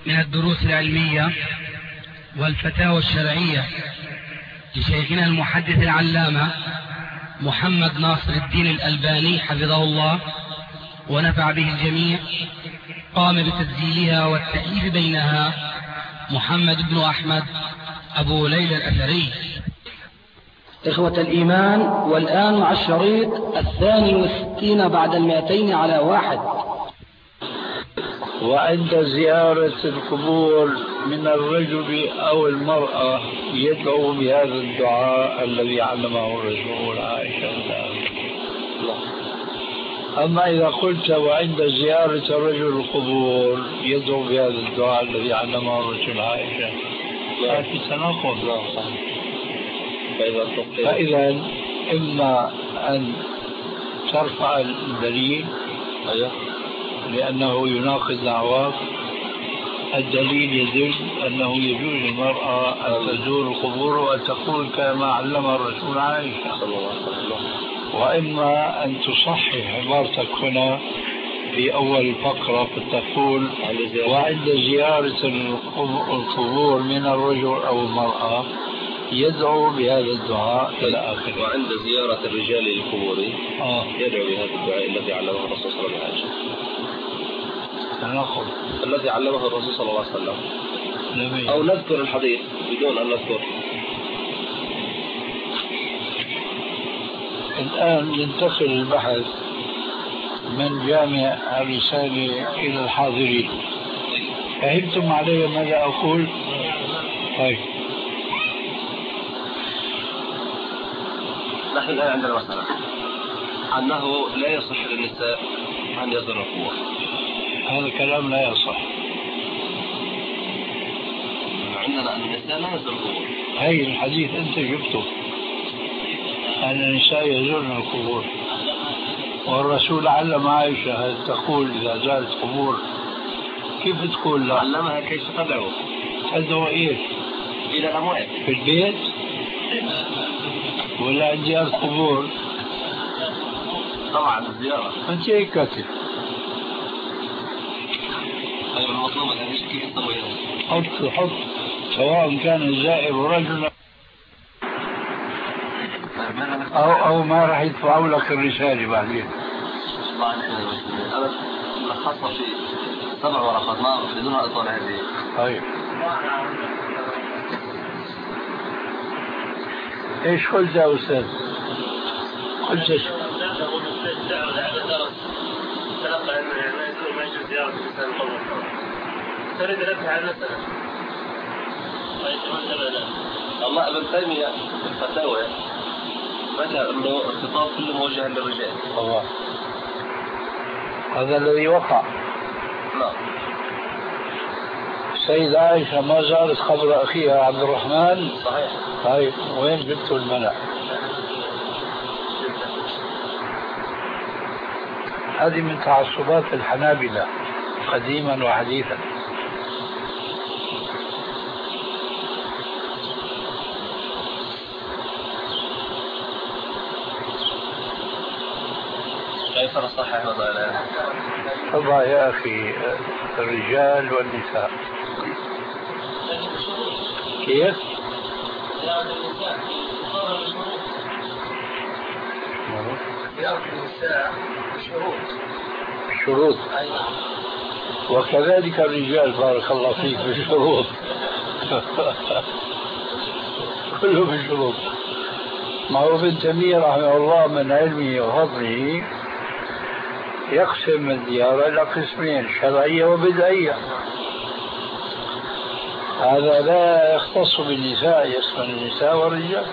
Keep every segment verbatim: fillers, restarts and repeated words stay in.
من الدروس العلمية والفتاوى الشرعية لشيخنا المحدث العلامة محمد ناصر الدين الألباني حفظه الله ونفع به الجميع، قام بتسجيلها والتأليف بينها محمد بن أحمد أبو ليلى الأثري. إخوة الإيمان، والآن مع الشريط الثاني والستين بعد المئتين على واحد. وعند زيارة القبور من الرجل أو المرأة يدعو بهذا الدعاء الذي علمه الرسول عائشة. أما إذا قلت وعند زيارة الرجل القبور يدعو بهذا الدعاء الذي علمه الرسول عائشة، ففي تناقض. فإذا إما أن ترفع الدليل لأنه يناقض دعواك، الدليل يدل أنه يجوز للمرأة أن تزور القبور وأن تقول كما علمها الرسول عائشة، وإما أن تصحح عبارتك هنا في أول الفقرة فتقول وعند زيارة القبور من الرجل أو المرأة يدعو بهذا الدعاء إلى آخره. وعند زيارة الرجال للقبور آه. يدعو بهذا الدعاء الذي علمه الرسول صلى الله عليه وسلم. تناقض. الذي علمه الرسول صلى الله عليه وسلم. نبي. أو نذكر الحديث بدون أن نذكر. الآن ننتقل البحث من جامع الرسالة إلى الحاضرين. فهمتم علي ماذا أقول؟ طيب. نحن الآن عندنا مسألة أنه لا يصح للنساء أن يزورن القبور. هذا الكلام لا يصح. عندنا أن النساء لا يزورن القبور. هاي الحديث أنت جبته أن النساء يزورن القبور، والرسول علم عائشة هل تقول إذا زارت قبور كيف تقول لا؟ علمها كيف تدعو. تدعو إيه؟ إلى الأموات في البيت ولا عند زيارة قبور؟ طبعا الزيارة. أنت هيك كاتب. طيب المطلوب أن كيف تسوي؟ حط حط سواء كان الزائر رجلا أو أو ما راح يدفعوا لك الرسالة بعدين. أنا لخصت في سبع ورقات ما بدون أطول هذه. طيب. إيش قلت يا أستاذ؟ قلت إيش؟ تلقى أنه ما يزور ما يجوز زيارة الإنسان القبر. تريد نبه على المسألة. الله ابن تيمية الفتاوى بدأ أنه الخطاب كله موجه للرجال. الله. هذا الذي وقع. نعم. السيدة عائشة ما زارت قبر أخيها عبد الرحمن. صحيح. طيب وين جبتوا المنع؟ هذه من تعصبات الحنابلة قديما وحديثا. كيف نصحح هذا الآن؟ طبعا يا أخي الرجال والنساء. كيف؟ زيارة النساء شروط. شروط. وكذلك الرجال بارك الله فيك بالشروط. كله بالشروط. ما هو ابن تيمية رحمه الله من علمه وفضله يقسم الزيارة إلى قسمين، شرعية وبدعية. هذا لا يختص بالنساء، يشمل النساء والرجال.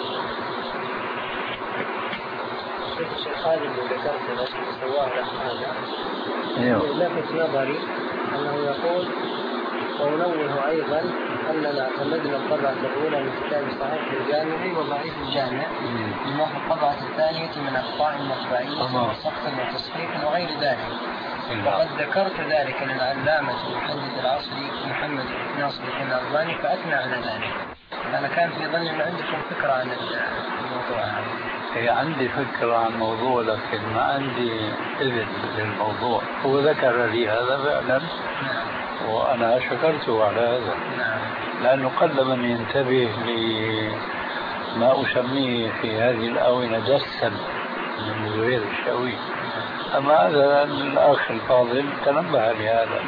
الشيخ خالد اللي ذكرت لك سواه هذا لفت نظري أنه يقول ونوه أيضا أننا اعتمدنا الطبعة الأولى من كتاب صحيح الجامع وضعيف الجامع بنحو الطبعة الثانية من أخطاء مطبعية وسقط وتصحيح وغير ذلك. وقد ذكرت ذلك للعلامة المحدث العصري محمد ناصر الدين الألباني فأثنى على ذلك. أنا كان في ظني أن عندكم فكرة عن الموضوع هذا. هي عندي فكرة عن الموضوع لكن ما عندي إذن للموضوع. هو ذكر لي هذا فعلا وأنا شكرته على هذا، لأنه قل من ينتبه لما أسميه في هذه الآونة دسا من زهير الشاوي. أما هذا الأخ الفاضل تنبه لهذا.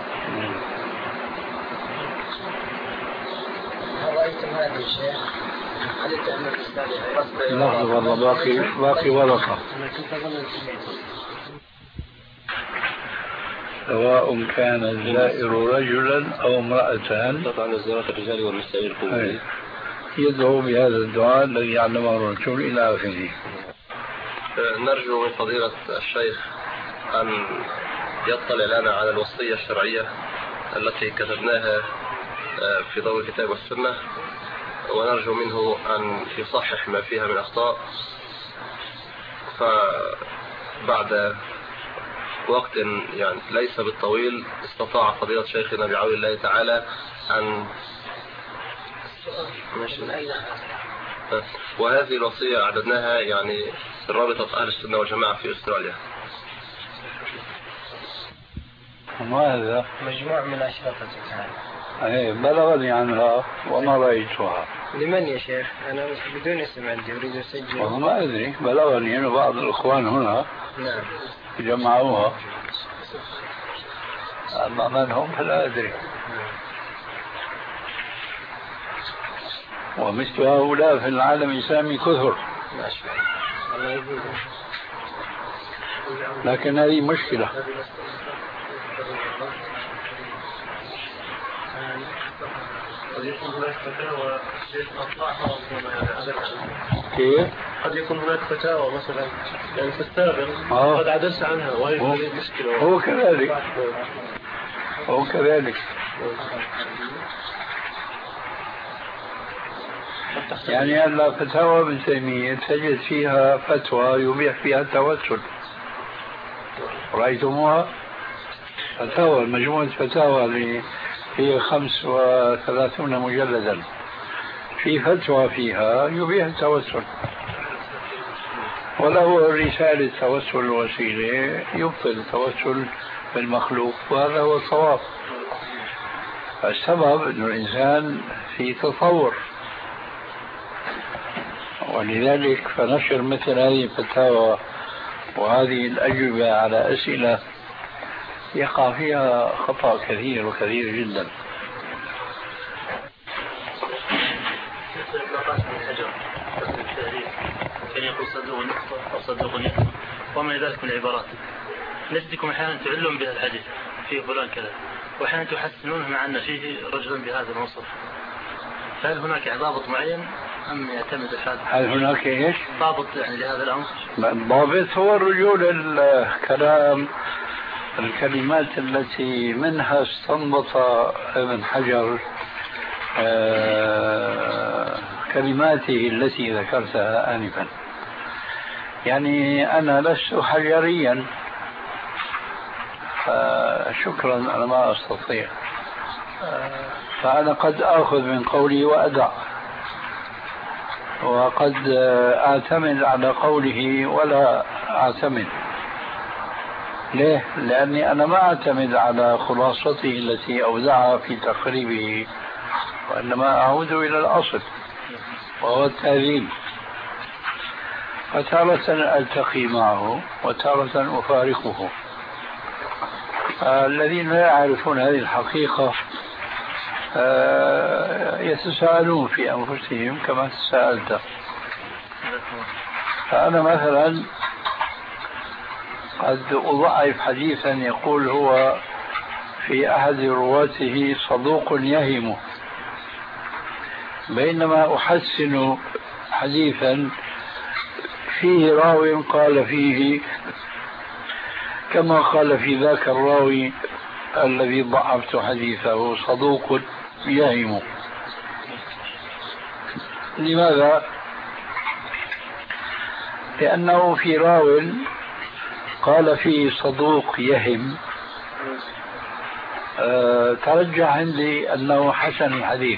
هل رأيتم هذا الشيخ؟ هل يتهم الإسلام؟ لحظة والله باقي باقي ورقة. سواء كان الزائر رجلا أو امرأة طبعا زيارة الرجال والنساء القبور يدعو بهذا الدعاء الذي علمه الرسول إلى آخره. نرجو من فضيلة الشيخ أن يطلع لنا على الوصية الشرعية التي كتبناها في ضوء الكتاب والسنة، ونرجو منه أن يصحح ما فيها من أخطاء. فبعد وقت يعني ليس بالطويل استطاع فضيلة شيخنا بعون الله تعالى أن وهذه الوصية أعددناها يعني رابطة أهل السنة والجماعة في أستراليا. وهذا مجموع من أشرطة ايه بلغني عنها وما رأيتها. لمن يا شيخ؟ أنا بدون اسم عندي أريد أسجل. والله ما أدري، بلغني أنه بعض الإخوان هنا نعم جمعوها، أما من هم فلا أدري. ومثل هؤلاء في العالم الإسلامي كثر، ما شاء الله يزيد. لكن هذه مشكلة. قد يكون هناك فتاوى شيخ أطلعها كيف؟ قد يكون هناك فتاوى مثلا يعني في السابق آه. قد عدلت عنها وهي هو مشكلة. هو كذلك هو كذلك يعني هلا فتاوى ابن تيمية تجد فيها فتوى يبيح فيها التوسل، رأيتموها؟ فتاوى مجموعة فتاوى اللي هي خمس وثلاثون مجلدا، في فتوى فيها يبيح التوسل، وله رسالة توسل الوسيلة يبطل التوسل بالمخلوق، وهذا هو الصواب. السبب أن الإنسان في تطور، ولذلك فنشر مثل هذه الفتاوى وهذه الأجوبة على أسئلة يقع فيها خطأ كثير وكثير جدا. كان يقول صدق ونقطة أو صدق ونقطة وما ذلك من العبارات نسبكم أحيانا تعلم بها الحديث فيه فلان كذا، وأحيانا تحسنونه مع أن فيه رجلا بهذا الوصف. فهل هناك ضابط معين أم يعتمد الحال؟ هل هناك إيش؟ ضابط يعني لهذا الأمر؟ الضابط هو الرجوع للكلام، الكلمات التي منها استنبط ابن حجر كلماته التي ذكرتها آنفا. يعني أنا لست حجريا، فشكرا أنا ما أستطيع، فأنا قد أخذ من قولي وأدع، وقد أعتمد على قوله ولا أعتمد. ليه؟ لأني أنا ما أعتمد على خلاصته التي أودعها في تقريبه، وإنما أعود إلى الأصل وهو التهذيب. فتارة ألتقي معه وتارة أفارقه. الذين لا يعرفون هذه الحقيقة يتساءلون في أنفسهم كما تساءلت. فأنا مثلا قد أضعف حديثا يقول هو في أحد رواته صدوق يهم، بينما أحسن حديثا فيه راو قال فيه كما قال في ذاك الراوي الذي ضعفت حديثه صدوق يهم. لماذا؟ لأنه في راو قال فيه صدوق يهم أه ترجح عندي أنه حسن الحديث،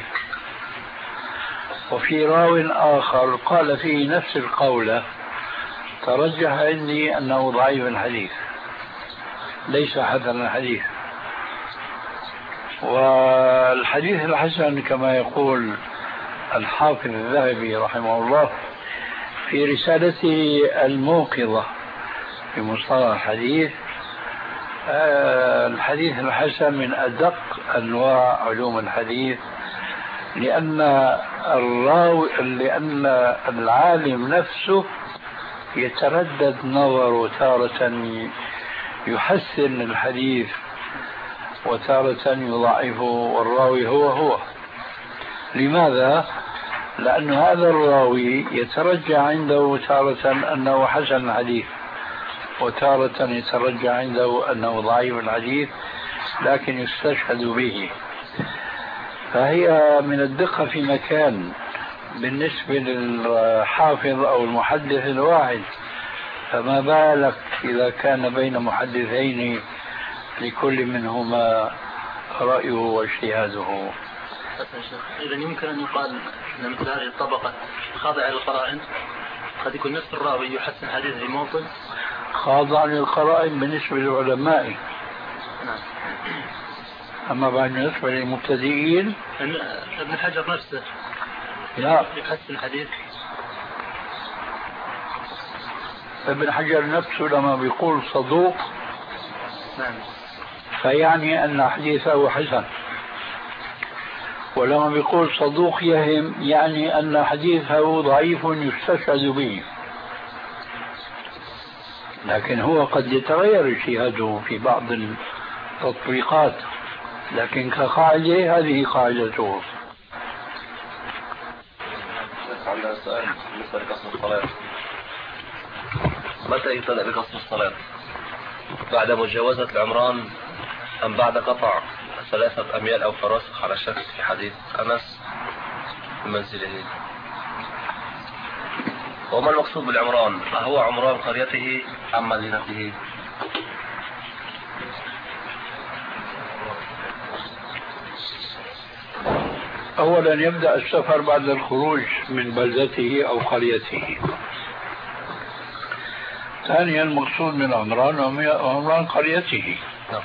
وفي راو آخر قال فيه نفس القولة ترجح عندي أنه ضعيف الحديث ليس حسن الحديث. والحديث الحسن كما يقول الحافظ الذهبي رحمه الله في رسالته الموقظة في مصطلح الحديث، الحديث الحسن من أدق أنواع علوم الحديث، لأن الراوي لأن العالم نفسه يتردد نظره تارة يحسن الحديث وتارة يضعفه، والراوي هو هو. لماذا؟ لأن هذا الراوي يترجى عنده تارة أنه حسن الحديث، وتارة يترجى عنده أنه ضعيف الحديث، لكن يستشهد به. فهي من الدقة في مكان بالنسبة للحافظ أو المحدث الواحد، فما بالك إذا كان بين محدثين لكل منهما رأيه واجتهاده. إذا يمكن أن يقال أن مثل هذه الطبقة خاضعة للقرائن، قد يكون نفس الراوي يحسن حديثه في موطن خاضع للقرائن بالنسبة للعلماء. نعم. أما بالنسبة للمبتدئين ابن حجر نفسه لا يحسن الحديث. ابن حجر نفسه لما بيقول صدوق نعم فيعني أن حديثه حسن، ولما بيقول صدوق يهم يعني أن حديثه ضعيف يستشهد به. لكن هو قد يتغير اجتهاده في بعض التطبيقات، لكن كقاعدة هذه قاعدته. عندنا سؤال بالنسبة لقسم الصلاة. متى يبتدأ بقسم الصلاة؟ بعد مجاوزة العمران أم بعد قطع ثلاثة أميال أو فراسخ على شك في حديث أنس في منزله؟ وما المقصود بالعمران؟ هو عمران قريته أم مدينته؟ أولا يبدأ السفر بعد الخروج من بلدته أو قريته. ثانيا المقصود من عمران عمران قريته.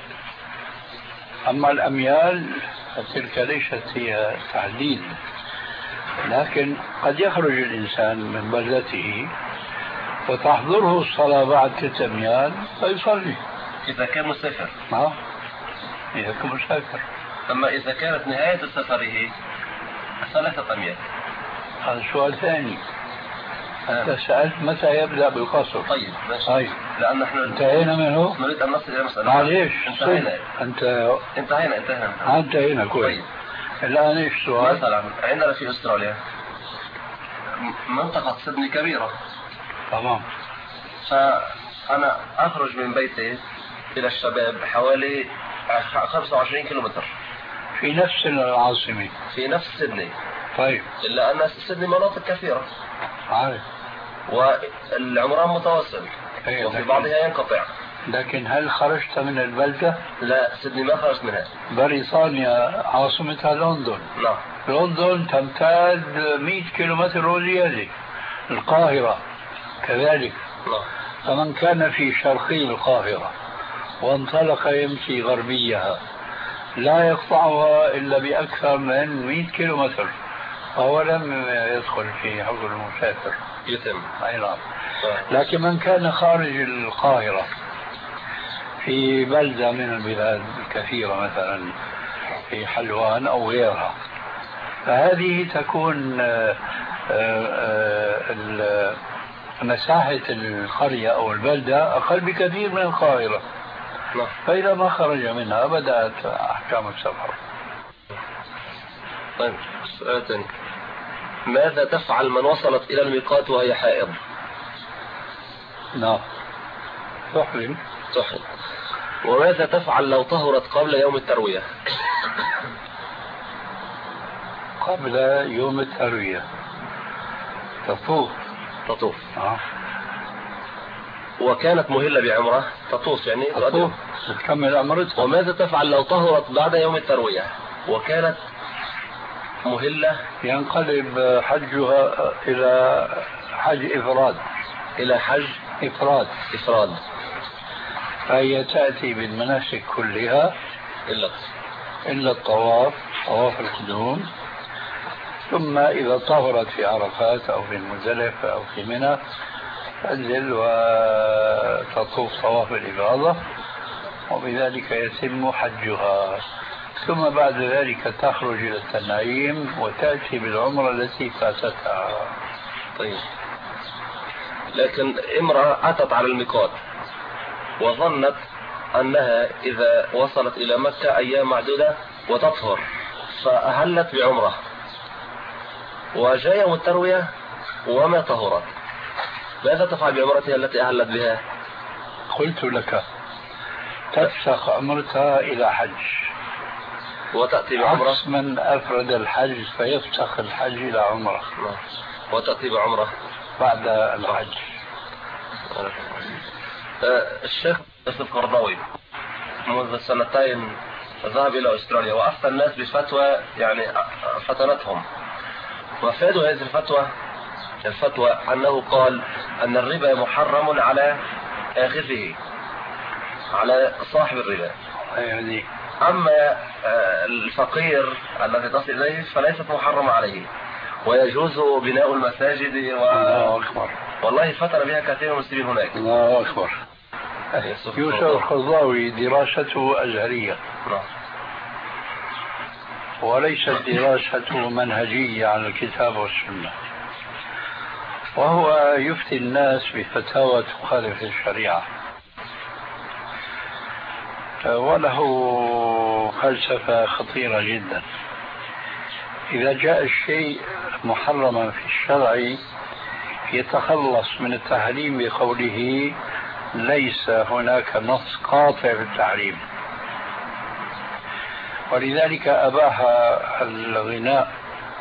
أما الأميال فتلك ليست هي تحديد، لكن قد يخرج الإنسان من بلدته وتحضره الصلاة بعد ثلاثة أميال فيصلي إذا كان مسافر. آه إذا كان مسافر. أما إذا كانت نهاية سفره ثلاثة أميال هذا سؤال ثاني. أنت سألت متى يبدأ بالقصر. طيب ماشي. طيب. لأن نحن انتهينا منه. نريد أن نصل إلى مسألة. معليش. انتهينا. أنت انتهينا انتهينا. انتهينا كويس. طيب. الآن إيش السؤال؟ مثلا عندنا في أستراليا منطقة سيدني كبيرة. تمام. فأنا أخرج من بيتي إلى الشباب حوالي خمسة وعشرين كيلومتر. في نفس العاصمة. في نفس سيدني. طيب. إلا أن سيدني مناطق كثيرة. عارف. والعمران متواصل. أيه وفي بعضها ينقطع. لكن هل خرجت من البلدة؟ لا سيدني ما خرجت منها. بريطانيا عاصمتها لندن. نعم. لندن تمتد مئة كيلومتر وزيادة. القاهرة كذلك. نعم. فمن كان في شرقي القاهرة وانطلق يمشي غربيها لا يقطعها إلا بأكثر من مئة كيلومتر، فهو لم يدخل في حكم المسافر. يتم. أي نعم. لكن من كان خارج القاهرة في بلدة من البلاد الكثيرة مثلا في حلوان أو غيرها، فهذه تكون مساحة القرية أو البلدة أقل بكثير من القاهرة. فإذا ما خرج منها بدأت أحكام السفر. طيب سؤال ثاني، ماذا تفعل من وصلت إلى الميقات وهي حائض؟ نعم تحرم. تحرم. وماذا تفعل لو طهرت قبل يوم التروية؟ قبل يوم التروية تطوف. تطوف. آه. وكانت مهلة بعمرة تطوف يعني تطوف تكمل عمرتها. وماذا تفعل لو طهرت بعد يوم التروية وكانت مهلة؟ ينقلب حجها إلى حج إفراد. إلى حج إفراد. إفراد. فهي تأتي بالمناسك كلها إلا إلا الطواف طواف القدوم، ثم إذا طهرت في عرفات أو في المزدلفة أو في منى تنزل وتطوف طواف الإفاضة، وبذلك يتم حجها. ثم بعد ذلك تخرج إلى التنعيم وتأتي بالعمرة التي فاتتها. طيب، لكن امرأة أتت على الميقات وظنت أنها إذا وصلت إلى مكة أيام معدودة وتطهر فأهلت بعمرة، وجاء يوم التروية وما طهرت، ماذا تفعل بعمرتها التي أهلت بها؟ قلت لك تفسخ عمرتها إلى حج وتأتي بعمرة، عكس من أفرد الحج فيفسخ الحج إلى عمرة وتأتي بعمرة بعد الحج. الشيخ القرضاوي منذ سنتين ذهب إلى أستراليا وأفتى الناس بفتوى يعني فتنتهم، وفادوا هذه الفتوى الفتوى أنه قال أن الربا محرم على آخذه، على صاحب الربا، يعني أما الفقير الذي تصل إليه فليست محرمة عليه، ويجوز بناء المساجد و... الله أكبر. والله فتن بها كثير من المسلمين هناك. الله أكبر. يوسف القرضاوي دراسته أزهرية وليست دراسته منهجية على الكتاب والسنة، وهو يفتي الناس بفتاوى تخالف الشريعة، وله فلسفة خطيرة جدا. إذا جاء الشيء محرما في الشرع يتخلص من التحريم بقوله ليس هناك نص قاطع في التحريم، ولذلك أباح الغناء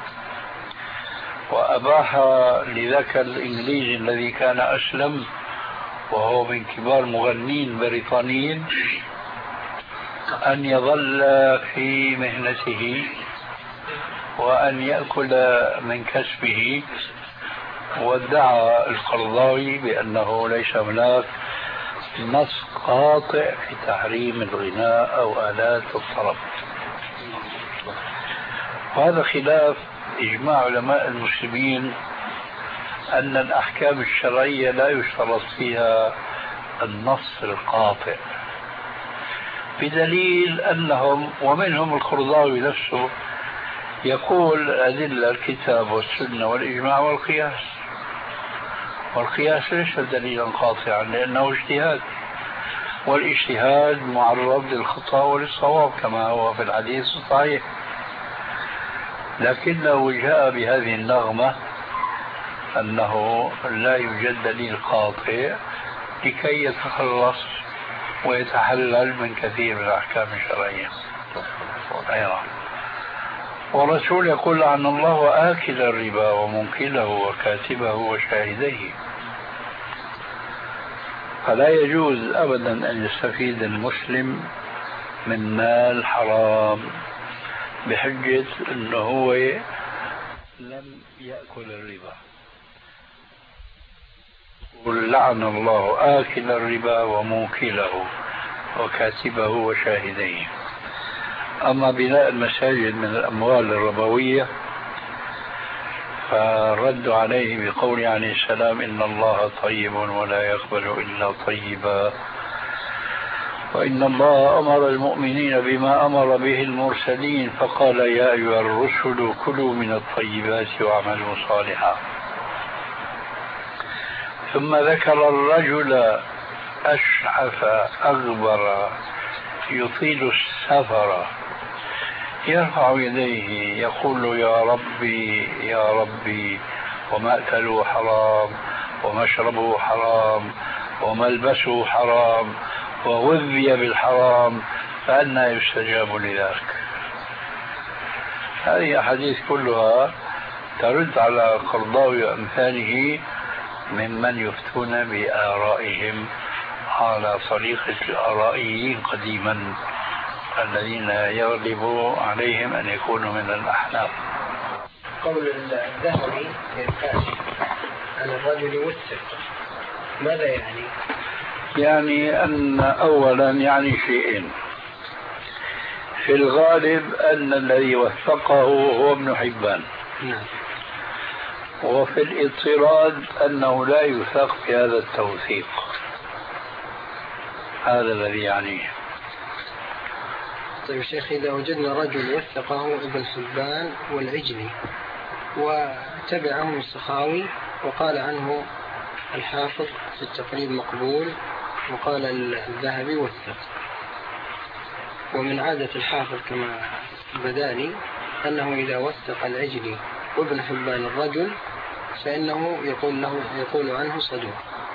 وأباح لذاك الإنجليزي الذي كان أسلم وهو من كبار مغنين بريطانيين أن يظل في مهنته وأن يأكل من كسبه. وادعى القرضاوي بأنه ليس هناك نص قاطع في تحريم الغناء أو آلات الطرب، وهذا خلاف إجماع علماء المسلمين أن الأحكام الشرعية لا يشترط فيها النص القاطع، بدليل أنهم ومنهم القرضاوي نفسه يقول أدلة الكتاب والسنة والإجماع والقياس، والقياس ليس دليلا قاطعا لأنه اجتهاد، والاجتهاد معرض للخطأ وللصواب كما هو في الحديث الصحيح، لكنه جاء بهذه النغمة أنه لا يوجد دليل قاطع لكي يتخلص ويتحلل من كثير من الأحكام الشرعية. أيضا والرسول يقول عن الله آكل الربا ومنكله وكاتبه وشاهديه، فلا يجوز أبدا أن يستفيد المسلم من مال حرام بحجة أنه هو لم يأكل الربا. قل لعن الله آكل الربا وموكله وكاتبه وشاهديه. أما بناء المساجد من الأموال الربوية فرد عليه بقول عليه السلام إن الله طيب ولا يقبل إلا طيبا، وإن الله أمر المؤمنين بما أمر به المرسلين فقال يا أيها الرسل كلوا من الطيبات واعملوا صالحا. ثم ذكر الرجل أشعث أغبر يطيل السفر يرفع يديه يقول يا ربي يا ربي ومأكله حرام ومشربه حرام وملبسه حرام وغذي بالحرام فأنى يستجاب لذلك. هذه أحاديث كلها ترد على القرضاوي وأمثاله ممن يفتون بآرائهم على طريقة الآرائيين قديما الذين يغلب عليهم أن يكونوا من الأحناف. قول الذهبي في الكاشف أن الرجل يوسف ماذا يعني؟ يعني أن أولا يعني شيئين، في الغالب أن الذي وثقه هو ابن حبان. نعم. وفي الاضطراد أنه لا يثق بهذا التوثيق. هذا الذي يعنيه. طيب شيخ، إذا وجدنا رجل وثقه ابن حبان والعجلي وتبعه السخاوي وقال عنه الحافظ في التقريب مقبول وقال الذهبي وثق، ومن عادة الحافظ كما بداني أنه إذا وثق العجلي وابن حبان الرجل فإنه يقول له يقول عنه صدوق.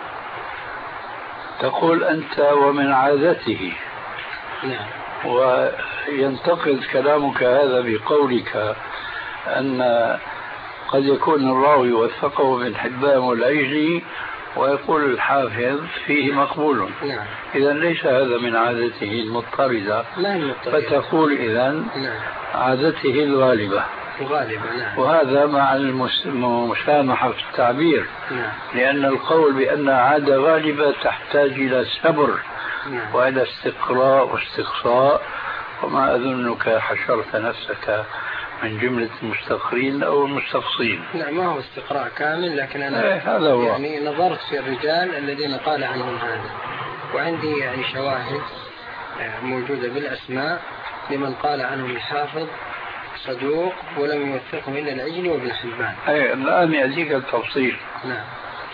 تقول أنت ومن عادته. نعم. وينتقد كلامك هذا بقولك أن قد يكون الراوي وثقه ابن حبان والعجلي ويقول الحافظ فيه مقبول. نعم. إذن ليس هذا من عادته المضطردة. لا المضطردة. فتقول إذن نعم. عادته الغالبة. غالبا. نعم. وهذا مع المسامحة في التعبير. نعم. لأن القول بأن عادة غالبة تحتاج إلى صبر. نعم. وإلى استقراء واستقصاء، وما أظنك حشرت نفسك من جملة المستقرين أو المستقصين. لا، ما هو استقراء كامل، لكن أنا ايه هذا هو. يعني نظرت في الرجال الذين قال عنهم هذا، وعندي يعني شواهد موجودة بالأسماء لمن قال عنهم الحافظ صدوق ولم يوثقه إلا العجلي وابن حبان. ايه الآن يأتيك التفصيل. نعم.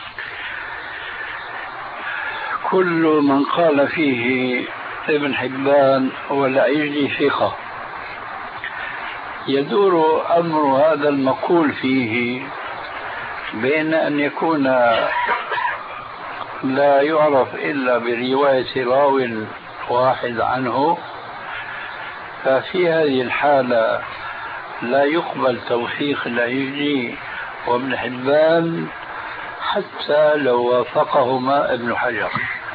كل من قال فيه ابن حبان والعجلي ثقة، يدور أمر هذا المقول فيه بين أن يكون لا يعرف إلا برواية راو واحد عنه، ففي هذه الحالة لا يقبل توثيق العجلي وابن حبان حتى لو وافقهما ابن حجر،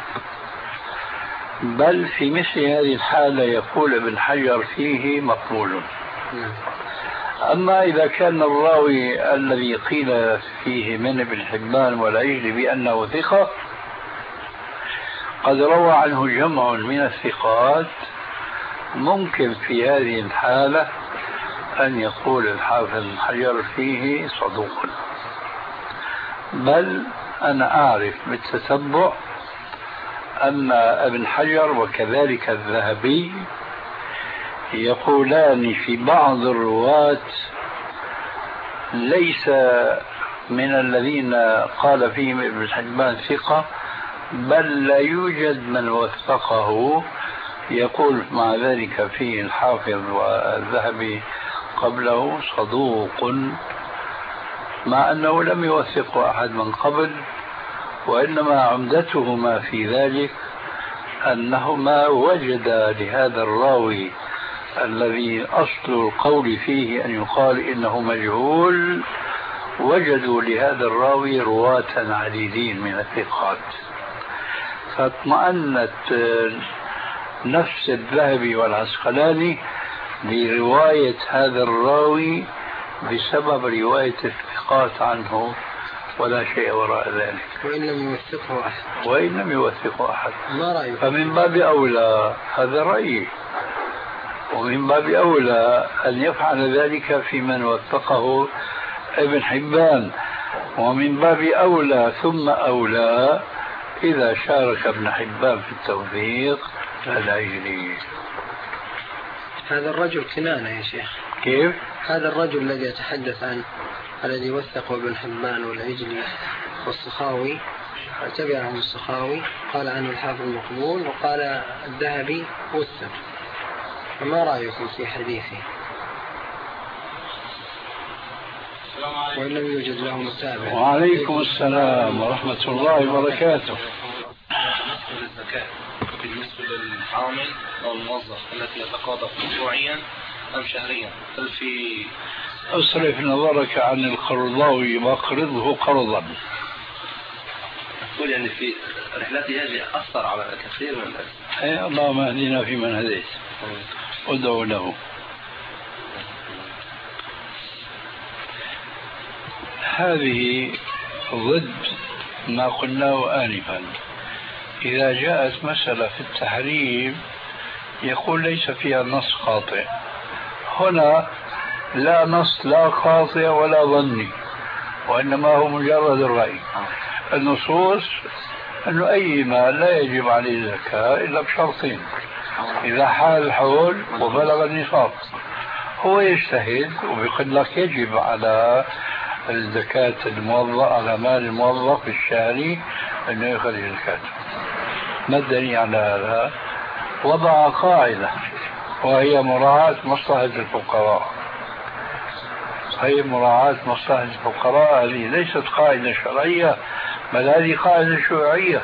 بل في مثل هذه الحالة يقول ابن حجر فيه مقبول. أما إذا كان الراوي الذي قيل فيه من ابن حبان والعجلي بأنه ثقة قد روى عنه جمع من الثقات، ممكن في هذه الحالة أن يقول الحافظ ابن حجر فيه صدوق. بل أنا أعرف بالتتبع أن ابن حجر وكذلك الذهبي يقولان في بعض الرواة ليس من الذين قال فيهم ابن حبان ثقة، بل لا يوجد من وثقه، يقول مع ذلك فيه الحافظ والذهبي قبله صدوق، مع أنه لم يوثقه أحد من قبل، وإنما عمدتهما في ذلك أنهما وجدا لهذا الراوي الذي أصل القول فيه أن يقال إنه مجهول، وجدوا لهذا الراوي رواة عديدين من الثقات، فاطمأنت نفس الذهبي والعسقلاني لرواية هذا الراوي بسبب رواية الثقات عنه، ولا شيء وراء ذلك. وإن لم يوثقه أحد وإن لم يوثقه أحد ما رأيك؟ فمن باب أولى، هذا رأيي، ومن باب أولى أن يفعل ذلك في من وثقه ابن حبان، ومن باب أولى ثم أولى إذا شارك ابن حبان في التوثيق العجلي. هذا الرجل كنانة يا شيخ. كيف؟ هذا الرجل الذي يتحدث عنه الذي وثقه ابن حبان والعجلي والسخاوي تبعه السخاوي قال عنه الحافظ مقبول، وقال الذهبي وثق، فما رأيكم في حديثه؟ وإن لم يوجد له متابع. وعليكم السلام ورحمة الله وبركاته. بالنسبة للعامل أو الموظف الذي يتقاضى أسبوعيا أم شهريا، هل في اصرف نظرك عن القرضاوي واقرضه قرضا؟ أقول يعني في رحلتي هذه أثر على كثير من الناس. أي اللهم اهدنا في من هديت، ادعو له. هذه ضد ما قلناه آنفا. إذا جاءت مسألة في التحريم يقول ليس فيها نص خاطئ. هنا لا نص لا خاطئ ولا ظني، وإنما هو مجرد الرأي. النصوص أنه أي مال لا يجب عليه الزكاة إلا بشرطين: إذا حال الحول وبلغ النصاب. هو يجتهد وبيقول لك يجب على الزكاة الموظف، على مال الموظف الشهري أنه يخرج زكاة. ما الدليل على هذا؟ وضع قاعدة وهي مراعاة مصلحة الفقراء. هي مراعاة مصلحة الفقراء هذه ليست قاعدة شرعية، بل هذه قاعدة شيوعية،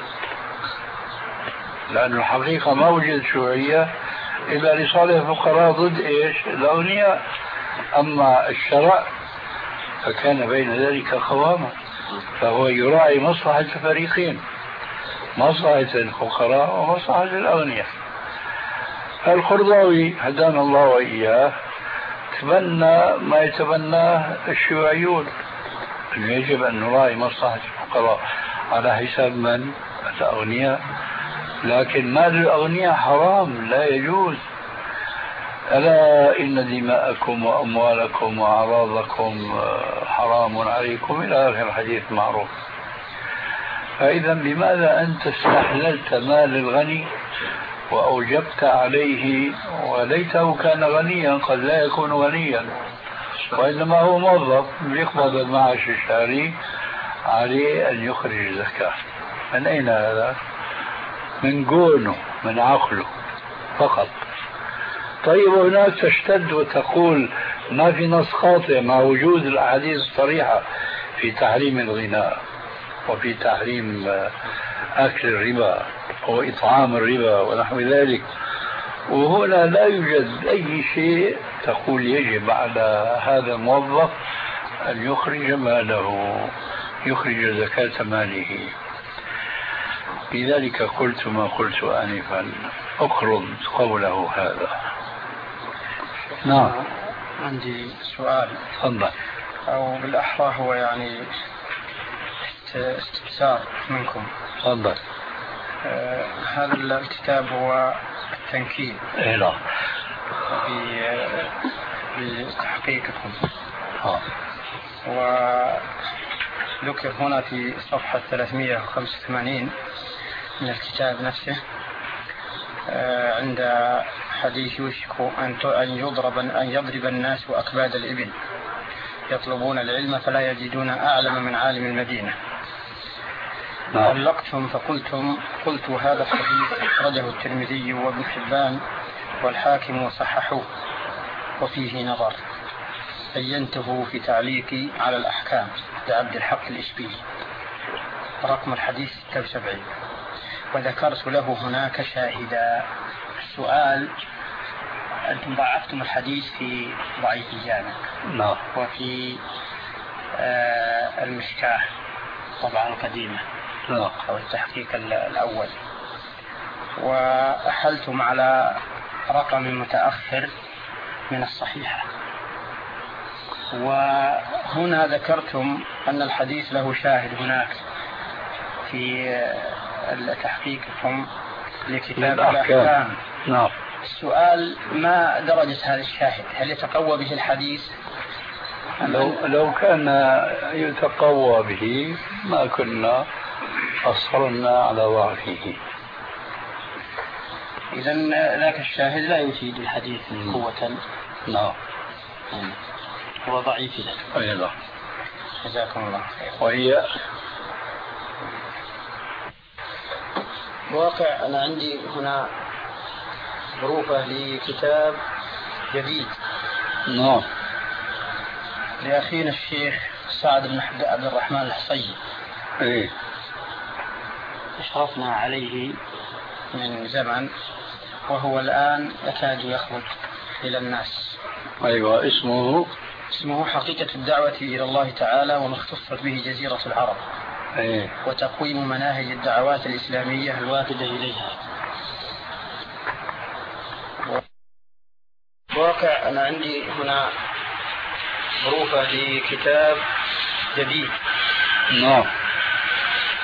لأن الحقيقة ما وجد شيوعية إلا لصالح الفقراء ضد إيش؟ الأغنياء. أما الشرع فكان بين ذلك قواما، فهو يراعي مصلحة الفريقين، مصلحة الفقراء ومصلحة الأغنياء. القرضاوي هدانا الله وإياه تبنى ما يتبناه الشيوعيون، أنه يجب أن نراعي مصلحة الفقراء على حساب من؟ الأغنياء. لكن مال الأغنياء حرام لا يجوز. ألا إن دماءكم وأموالكم وأعراضكم حرام عليكم إلى آخر الحديث معروف. فإذا بماذا أنت استحللت مال الغني وأوجبت عليه، وليته كان غنيا، قد لا يكون غنيا وإنما هو موظف يقبض المعاش الشهري، عليه أن يخرج الزكاة. من أين هذا؟ من جونه، من عقله فقط. طيب هناك تشتد وتقول ما في نص خاطئ مع وجود الأحاديث الصريحة في تحريم الغناء وفي تحريم أكل الربا وإطعام الربا ونحو ذلك، وهنا لا يوجد أي شيء تقول يجب على هذا الموظف أن يخرج ماله، يخرج زكاة ماله. لذلك قلت ما قلت آنفا، أقرض قوله هذا. نعم. عندي سؤال. تفضل. أو بالأحرى هو يعني استفسار منكم. تفضل. آه هذا الكتاب هو التنكيل. إيه لا. بتحقيقكم. آه. وذكر هنا في صفحة ثلاثمئة وخمسة وثمانين من الكتاب نفسه آه عند حديث يوشك أن يضرب أن يضرب الناس أكباد الإبل يطلبون العلم فلا يجدون أعلم من عالم المدينة. علقتم فقلتم قلت هذا الحديث أخرجه الترمذي وابن حبان والحاكم وصححوه وفيه نظر. بينته في تعليقي على الأحكام لعبد الحق الإشبيلي رقم الحديث ستة وسبعين، وذكرت له هناك شاهدا. السؤال: أنتم ضعفتم الحديث في ضعيف الجامع لا. وفي آه المشكاة طبعا القديمة لا. أو التحقيق الأول، وأحلتم على رقم متأخر من الصحيحة، وهنا ذكرتم أن الحديث له شاهد هناك في تحقيقكم لكتاب الأحكام. نعم. السؤال: ما درجة هذا الشاهد؟ هل يتقوى به الحديث؟ لو, لو كان يتقوى به ما كنا أصرنا على ضعفه. إذن ذاك الشاهد لا يفيد الحديث قوة. نعم. هو ضعيف إذن. أي لا. جزاكم الله خير. وهي واقع أنا عندي هنا ظروفة لكتاب جديد. نعم. لأخينا الشيخ سعد بن عبد الرحمن الحصي. إيه. أشرفنا عليه من زمن وهو الآن يكاد يخرج إلى الناس. أيوة. اسمه اسمه حقيقة الدعوة إلى الله تعالى وما اختصت به جزيرة العرب. إيه. وتقويم مناهج الدعوات الإسلامية الوافدة إليها. واقع أنا عندي هنا ظروفة لكتاب جديد. نعم.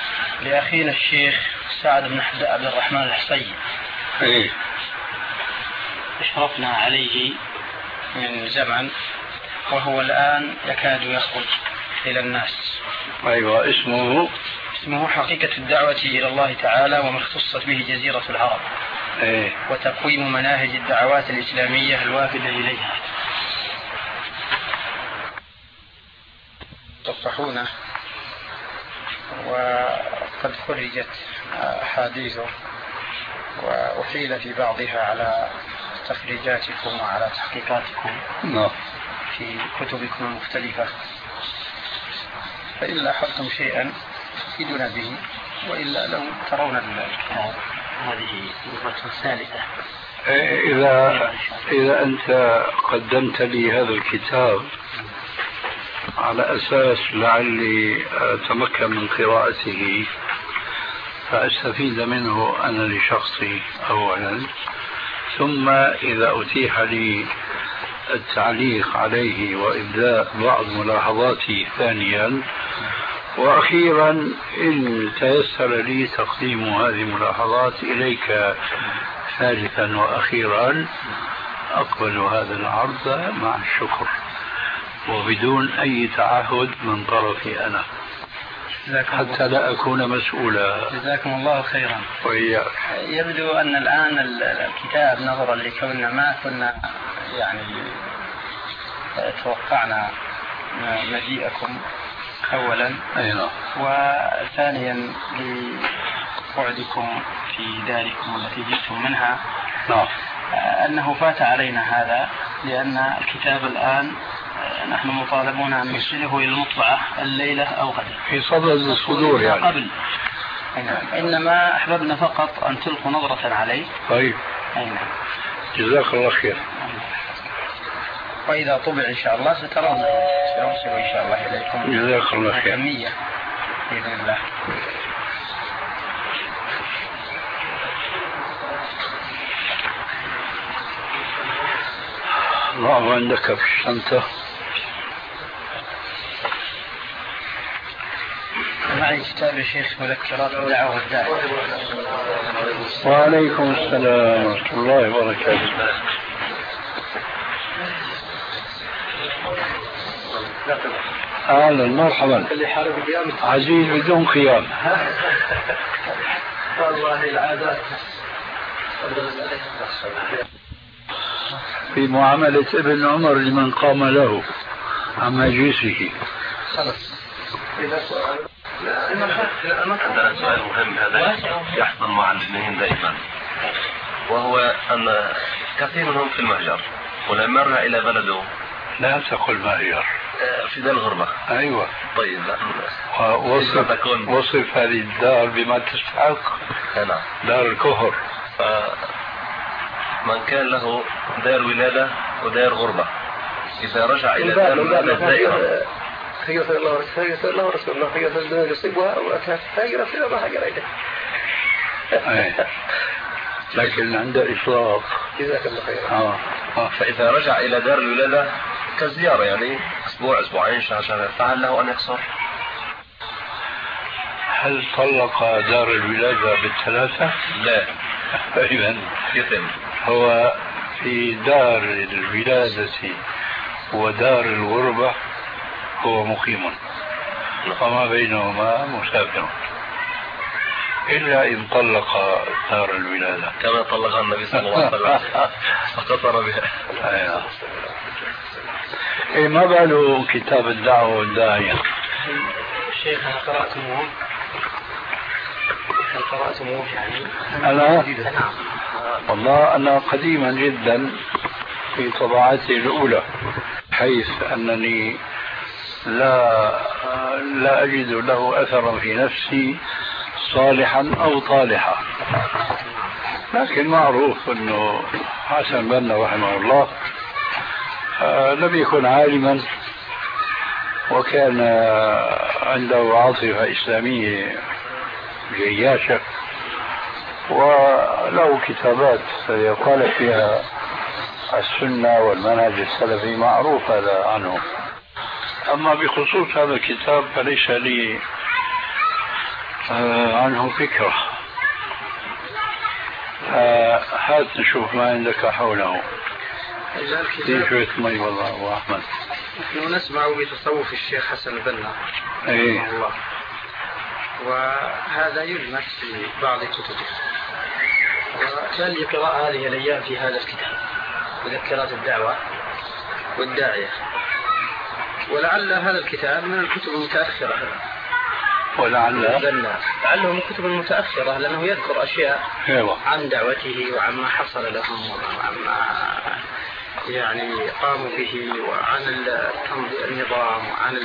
لأخينا الشيخ سعد بن عبد الرحمن الحصي. إيه. أشرفنا عليه من زمن، وهو الآن يكاد يخرج إلى الناس. أيوة. اسمه اسمه حقيقة الدعوة إلى الله تعالى وما اختصت به جزيرة العرب، إيه؟ وتقويم مناهج الدعوات الإسلامية الوافدة إليها. تصفحونه، وقد خرجت أحاديثه وأحيل في بعضها على تخريجاتكم وعلى تحقيقاتكم نعم في كتبكم المختلفة، فإن لاحظتم شيئا تفيدنا به، وإلا لو ترون الكتاب هذه مرة ثالثة. إذا إذا أنت قدمت لي هذا الكتاب على أساس لعلي أتمكن من قراءته فأستفيد منه أنا لشخصي أولا، ثم إذا أتيح لي التعليق عليه وإبداء بعض ملاحظاتي ثانيا، وأخيرا إن تيسر لي تقديم هذه الملاحظات إليك ثالثا وأخيرا، أقبل هذا العرض مع الشكر وبدون أي تعهد من طرفي أنا، حتى لا أكون مسؤولا. جزاكم الله خيرا. وإياك. يبدو أن الآن الكتاب نظرا لكوننا ما كنا يعني توقعنا مجيئكم أولا، أيوة. وثانيا لقعدكم في داركم التي جئتم منها، نعم، أنه فات علينا هذا، لأن الكتاب الآن نحن مطالبون أن نرسله إلى المطبعة الليلة أو غدا في صدد الصدور يعني قبل. إنما أحببنا فقط أن تلقوا نظرة عليه. طيب. جزاك الله خير. وإذا طبع إن شاء الله سترون، سنرسل إن شاء الله إليكم. جزاك الله خير. كمية بإذن الله. الله عندك في الشنطة. معي كتاب الشيخ مذكرات الدعوة والداعي. وعليكم السلام ورحمة الله وبركاته. أهلا مرحبا. عزيز بدون خيام. والله العادات في معاملة ابن عمر لمن قام له عن مجلسه. عندنا سؤال مهم هذا يحصل مع الاثنين دائما، وهو أن كثير منهم في المهجر، ولما مر إلى بلده لا تقل مهجر، في دار الغربة. أيوة. طيب وصف, وصف هذه الدار بما تستحق. نعم. دار الكفر. من كان له دار ولادة ودار غربة إذا رجع إلى دار الولادة دائما خيرت الله خيرت الله ورسول الله خيرت الدنيا يصيبها وأتت خيرت إلى الله حق عليك. لكن عند إطلاق. جزاك الله خير. آه. آه. فإذا رجع إلى دار الولادة كزيارة يعني أسبوع أسبوعين شهر شهر، فهل له أن يقصر؟ هل طلق دار الولادة بالثلاثة؟ لا. إذن يتم. هو في دار الولادة ودار الغربة هو مقيم، وما بينهما مسافر، إلا إن طلق دار الولادة كما طلقها النبي صلى الله عليه وسلم فقصر بها. أيوة. إيه ما باله كتاب الدعوة والداعية؟ الشيخ أنا قرأتموه هل قرأتموه يعني؟ أنا والله أنا قديما جدا في طبعاتي الأولى، حيث أنني لا لا أجد له أثرا في نفسي صالحا أو طالحا، لكن معروف أنه حسن بنا رحمه الله لم يكن عالما، وكان عنده عاطفة إسلامية جياشة، وله كتابات يقال فيها السنة والمنهج السلفي معروف هذا عنه. أما بخصوص هذا الكتاب فليس لي عنه فكرة، هات نشوف ما عندك حوله. في شوية مي والله أبو أحمد. نحن نسمع بتصوف الشيخ حسن البنا رحمه الله، وهذا يلمس في بعض كتبه، وكان لي قراءة هذه الأيام في هذا الكتاب مذكرات الدعوة والداعية، ولعل هذا الكتاب من الكتب المتأخرة، ولعل لعله من الكتب المتأخرة، لأنه يذكر أشياء عن دعوته وعما حصل لهم وعما يعني قاموا به، وعن النظام وعن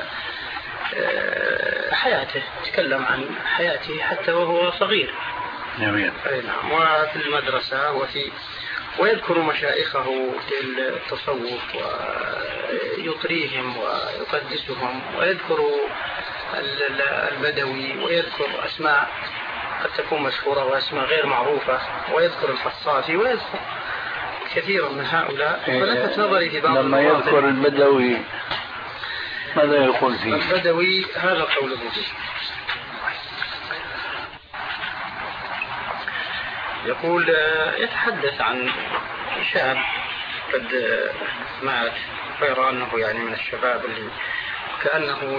حياته، تكلم عن حياته حتى وهو صغير. جميل. نعم. وفي المدرسة وفي ويذكر مشايخه في التصوف ويطريهم ويقدسهم، ويذكر البدوي، ويذكر أسماء قد تكون مشهورة وأسماء غير معروفة، ويذكر الفصافي، ويذكر كثيرا من هؤلاء. فلفت نظري في بعض لما يذكر البدوي ماذا يقول فيه؟ البدوي هذا قوله فيه، يقول يتحدث عن شاب قد مات، غير أنه يعني من الشباب اللي كأنه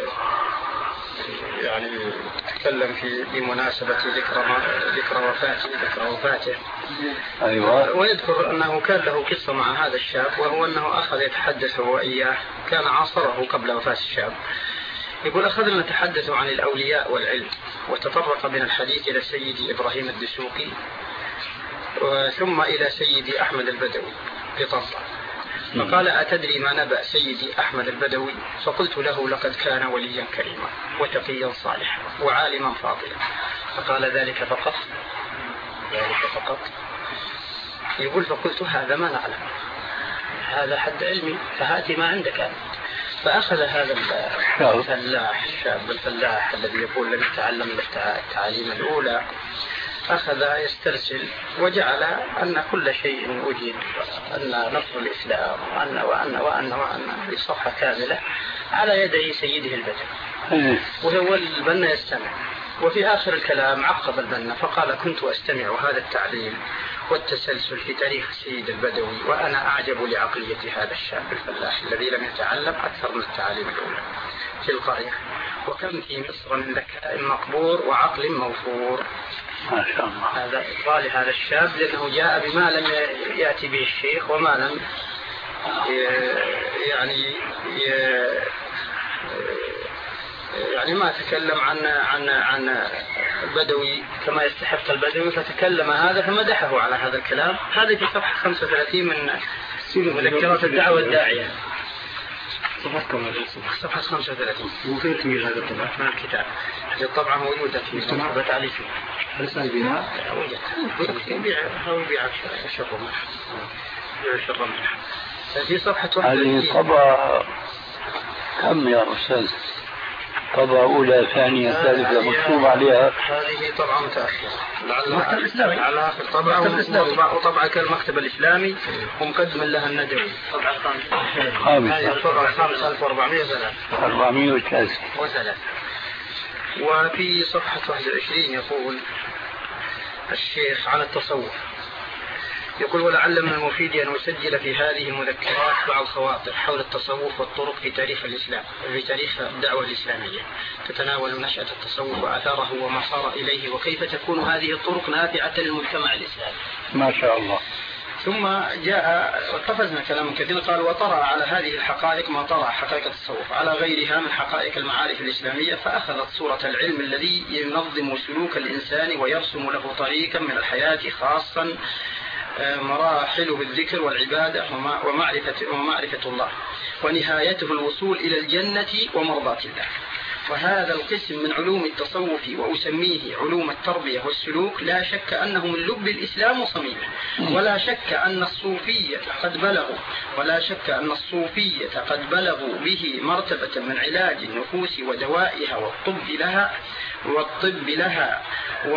يعني تكلم في بمناسبة ذكرى ذكرى وفاته ذكرى وفاته أيوة. ويذكر أنه كان له قصة مع هذا الشاب، وهو أنه أخذ يتحدث هو إياه، كان عاصره قبل وفاة الشاب. يقول أخذنا نتحدث عن الأولياء والعلم، وتطرق من الحديث إلى سيدي إبراهيم الدسوقي ثم إلى سيدي أحمد البدوي في طنطا، فقال أتدري ما نبأ سيدي أحمد البدوي؟ فقلت له لقد كان وليا كريما وتقيا صالحا وعالما فاضلا. فقال ذلك فقط؟ ذلك فقط؟ يقول فقلت هذا ما نعلم، هذا حد علمي، فهاتي ما عندك أنت. فأخذ هذا الفلاح الشاب الفلاح الذي يقول لم يتعلم التعاليم الأولى، أخذ يسترسل وجعل أن كل شيء وجد، أن نصر الإسلام وأن وأن وأن وأن بصفحة كاملة على يدي سيده البدوي، وهو البنا يستمع. وفي آخر الكلام عقب البنا فقال كنت أستمع هذا التعليم والتسلسل في تاريخ سيد البدوي، وأنا أعجب لعقلية هذا الشاب الفلاح الذي لم يتعلم أكثر من التعاليم الأولى في القرية، وكم في مصر من ذكاء مقبور وعقل موفور. ما شاء الله. هذا إقبال هذا الشاب، لأنه جاء بما لم يأتي به الشيخ، وما لم يعني يعني ما تكلم عن عن عن البدوي كما يستحق البدوي، فتكلم هذا فمدحه على هذا الكلام. هذه في صفحة خمسة وثلاثين من مذكرات الدعوة الداعية، صفحة خمسة وثلاثين. وفين تميل هذا الطبع؟ من الكتاب. هذه الطبعة موجودة في مكتبة علي فيه. لسه البناء؟ وجدت. يبيع هو يبيع الشر منها. يبيع الشر منها. في صفحة واحد. هذه طبعة كم يا أستاذ؟ طبعة أولى ثانية ثالثة مكتوب عليها؟ هذه طبعة متأخرة لعل على آخر طبعة، وطبعة كالمكتب الإسلامي ومقدم لها الندوي. طبعة خامسة. هذه الطبعة خامسة ألف وأربعمائة وثلاثة. أربعمائة وثلاثة. وثلاثة. وفي صفحة واحد وعشرين يقول الشيخ على التصوف، يقول ولعل من المفيد أن أسجل في هذه المذكرات بعض خواطر حول التصوف والطرق في تاريخ الإسلام، في تاريخ الدعوة الإسلامية، تتناول نشأة التصوف وآثاره وما صار إليه، وكيف تكون هذه الطرق نافعة للمجتمع الإسلامي. ما شاء الله. ثم جاء وقفزنا كلام كثير، قال وطرأ على هذه الحقائق ما طرأ حقائق التصوف على غيرها من حقائق المعارف الإسلامية، فأخذت صورة العلم الذي ينظم سلوك الإنسان ويرسم له طريقا من الحياة، خاصا مراحله الذكر والعبادة ومعرفة, ومعرفة الله، ونهايته الوصول إلى الجنة ومرضاة الله. وهذا القسم من علوم التصوف وأسميه علوم التربية والسلوك لا شك أنه من لب الإسلام وصميمه، ولا شك أن الصوفية قد بلغوا ولا شك أن الصوفية قد بلغوا به مرتبة من علاج النفوس ودوائها والطب لها والطب لها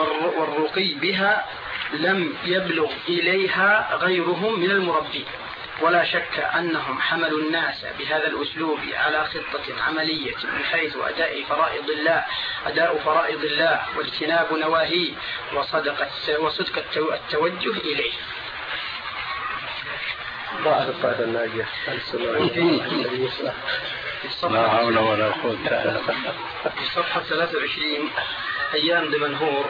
والرقي بها لم يبلغ إليها غيرهم من المربين. ولا شك أنهم حملوا الناس بهذا الأسلوب على خطة عملية من حيث أداء فرائض الله أداء فرائض الله واجتناب نواهيه وصدق وصدق التوجه إليه. ضاعت القاعدة الناجية لا حول ولا قوة إلا بالله. في صفحة ثلاثة وعشرين أيام دمنهور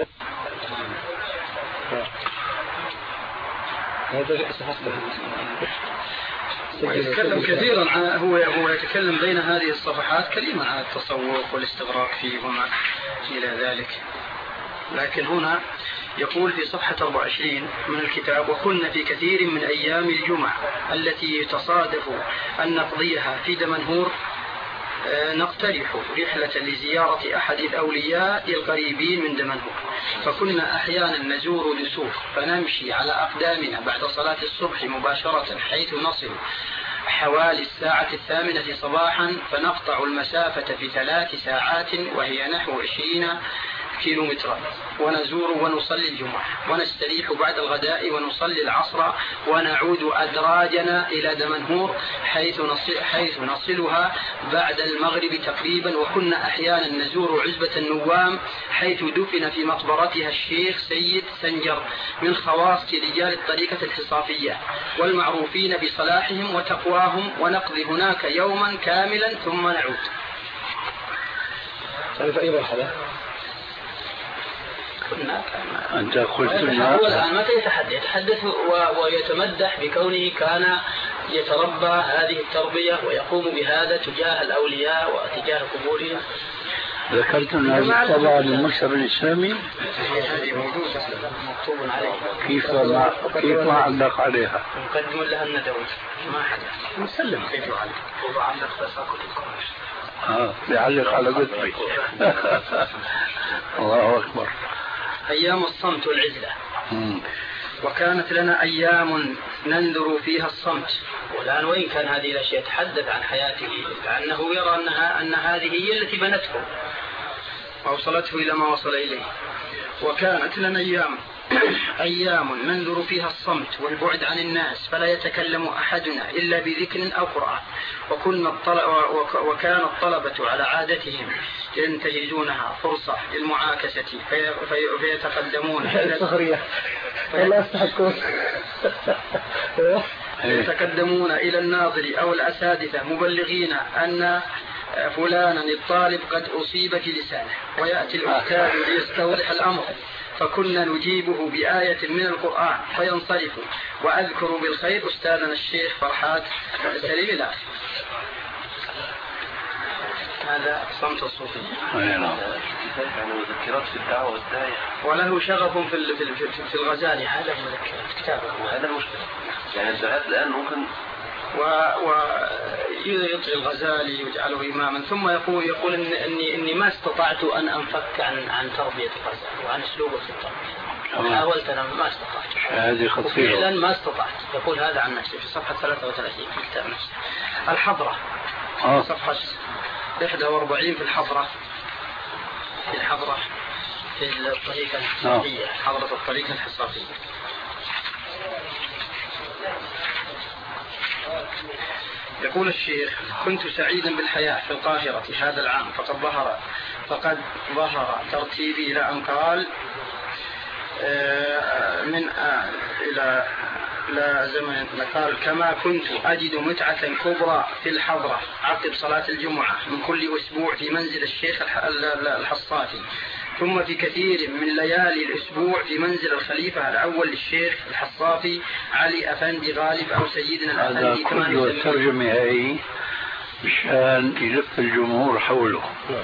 ويتكلم كثيرا عن هو هو يتكلم بين هذه الصفحات كلمة عن التصوف والاستغراق فيه وما إلى ذلك، لكن هنا يقول في صفحة أربعة وعشرين من الكتاب: وكنا في كثير من أيام الجمعة التي يتصادف أن نقضيها في دمنهور نقترح رحلة لزيارة أحد الأولياء القريبين من دمنهور، فكنا أحيانا نزور دسوق فنمشي على أقدامنا بعد صلاة الصبح مباشرة حيث نصل حوالي الساعة الثامنة صباحا، فنقطع المسافة في ثلاث ساعات وهي نحو عشرين كيلومترا، ونزور ونصلي الجمعة ونستريح بعد الغداء ونصلي العصر ونعود أدراجنا إلى دمنهور حيث نصل حيث نصلها بعد المغرب تقريبا. وكنا أحيانا نزور عزبة النوام حيث دفن في مقبرتها الشيخ سيد سنجر من خواص رجال الطريقة الحصافية والمعروفين بصلاحهم وتقواهم، ونقضي هناك يوما كاملا ثم نعود. هذا أي مرحلة؟ أنت قلت لنا هو الآن متى يتحدث يتحدث ويتمدح بكونه كان يتربى هذه التربية ويقوم بهذا تجاه الأولياء وتجاه قبورهم. ذكرت أن هذه الطبعة للمكتب الإسلامي هذه موجودة مكتوب عليها. كيف ما كيف ما علق عليها؟ مقدم لها الندوي ما حدا مسلم كيف يعلق وعلق فساقط القرش. اه بيعلق على قطبي. الله أكبر. أيام الصمت والعزلة. وكانت لنا أيام ننذر فيها الصمت، والآن وإن كان هذه الأشياء يتحدث عن حياته لأنه يرى أنها أن هذه هي التي بنته وأوصلته إلى ما وصل إليه. وكانت لنا أيام أيام ننذر فيها الصمت والبعد عن الناس فلا يتكلم أحدنا إلا بذكر أو قرآن، وكنا وكان الطلبة على عادتهم ينتهزونها فرصة للمعاكسة في في فيتقدمون يتقدمون إلى الناظر أو الأساتذة مبلغين أن فلانا الطالب قد أصيب في لسانه، ويأتي الأستاذ ليستوضح الأمر فكنا نجيبه بآية من القرآن فينصرف، وأذكر بالخير أستاذنا الشيخ فرحات سليم الآخر. هذا صمت الصوفي. مذكرات في الدعوة والداعية، وله شغف في في في الغزالي. هذا مذكرات كتابه. هذا المشكلة يعني الدعاة الآن ممكن ويطغي الغزالي يجعله إماما ثم يقول يقول إن إني إني ما استطعت أن أنفك عن عن تربية الغزالي وعن أسلوبه في التربية. حاولت أنا ما استطعت. هذه خطيرة. فعلا ما استطعت. يقول هذا عن نفسه في صفحة ثلاثة وثلاثين في كتاب نفسه. الحضرة. آه. صفحة إحدى وأربعين في الحضرة. في الحضرة في الطريقة الحصافية. حضرة الطريقة الحصافية. يقول الشيخ: كنت سعيدا بالحياة في القاهرة هذا العام، فقد ظهر فقد ظهر ترتيبي إلى أن قال من إلى لا زمن قال: كما كنت أجد متعة كبرى في الحضرة عقب صلاة الجمعة من كل أسبوع في منزل الشيخ الحصافي، ثم في كثير من ليالي الأسبوع في منزل الخليفة الأول للشيخ الحصافي علي أفندي غالب أو سيدنا الأفندي. هذا كله الترجمة هي مشان يلف الجمهور حوله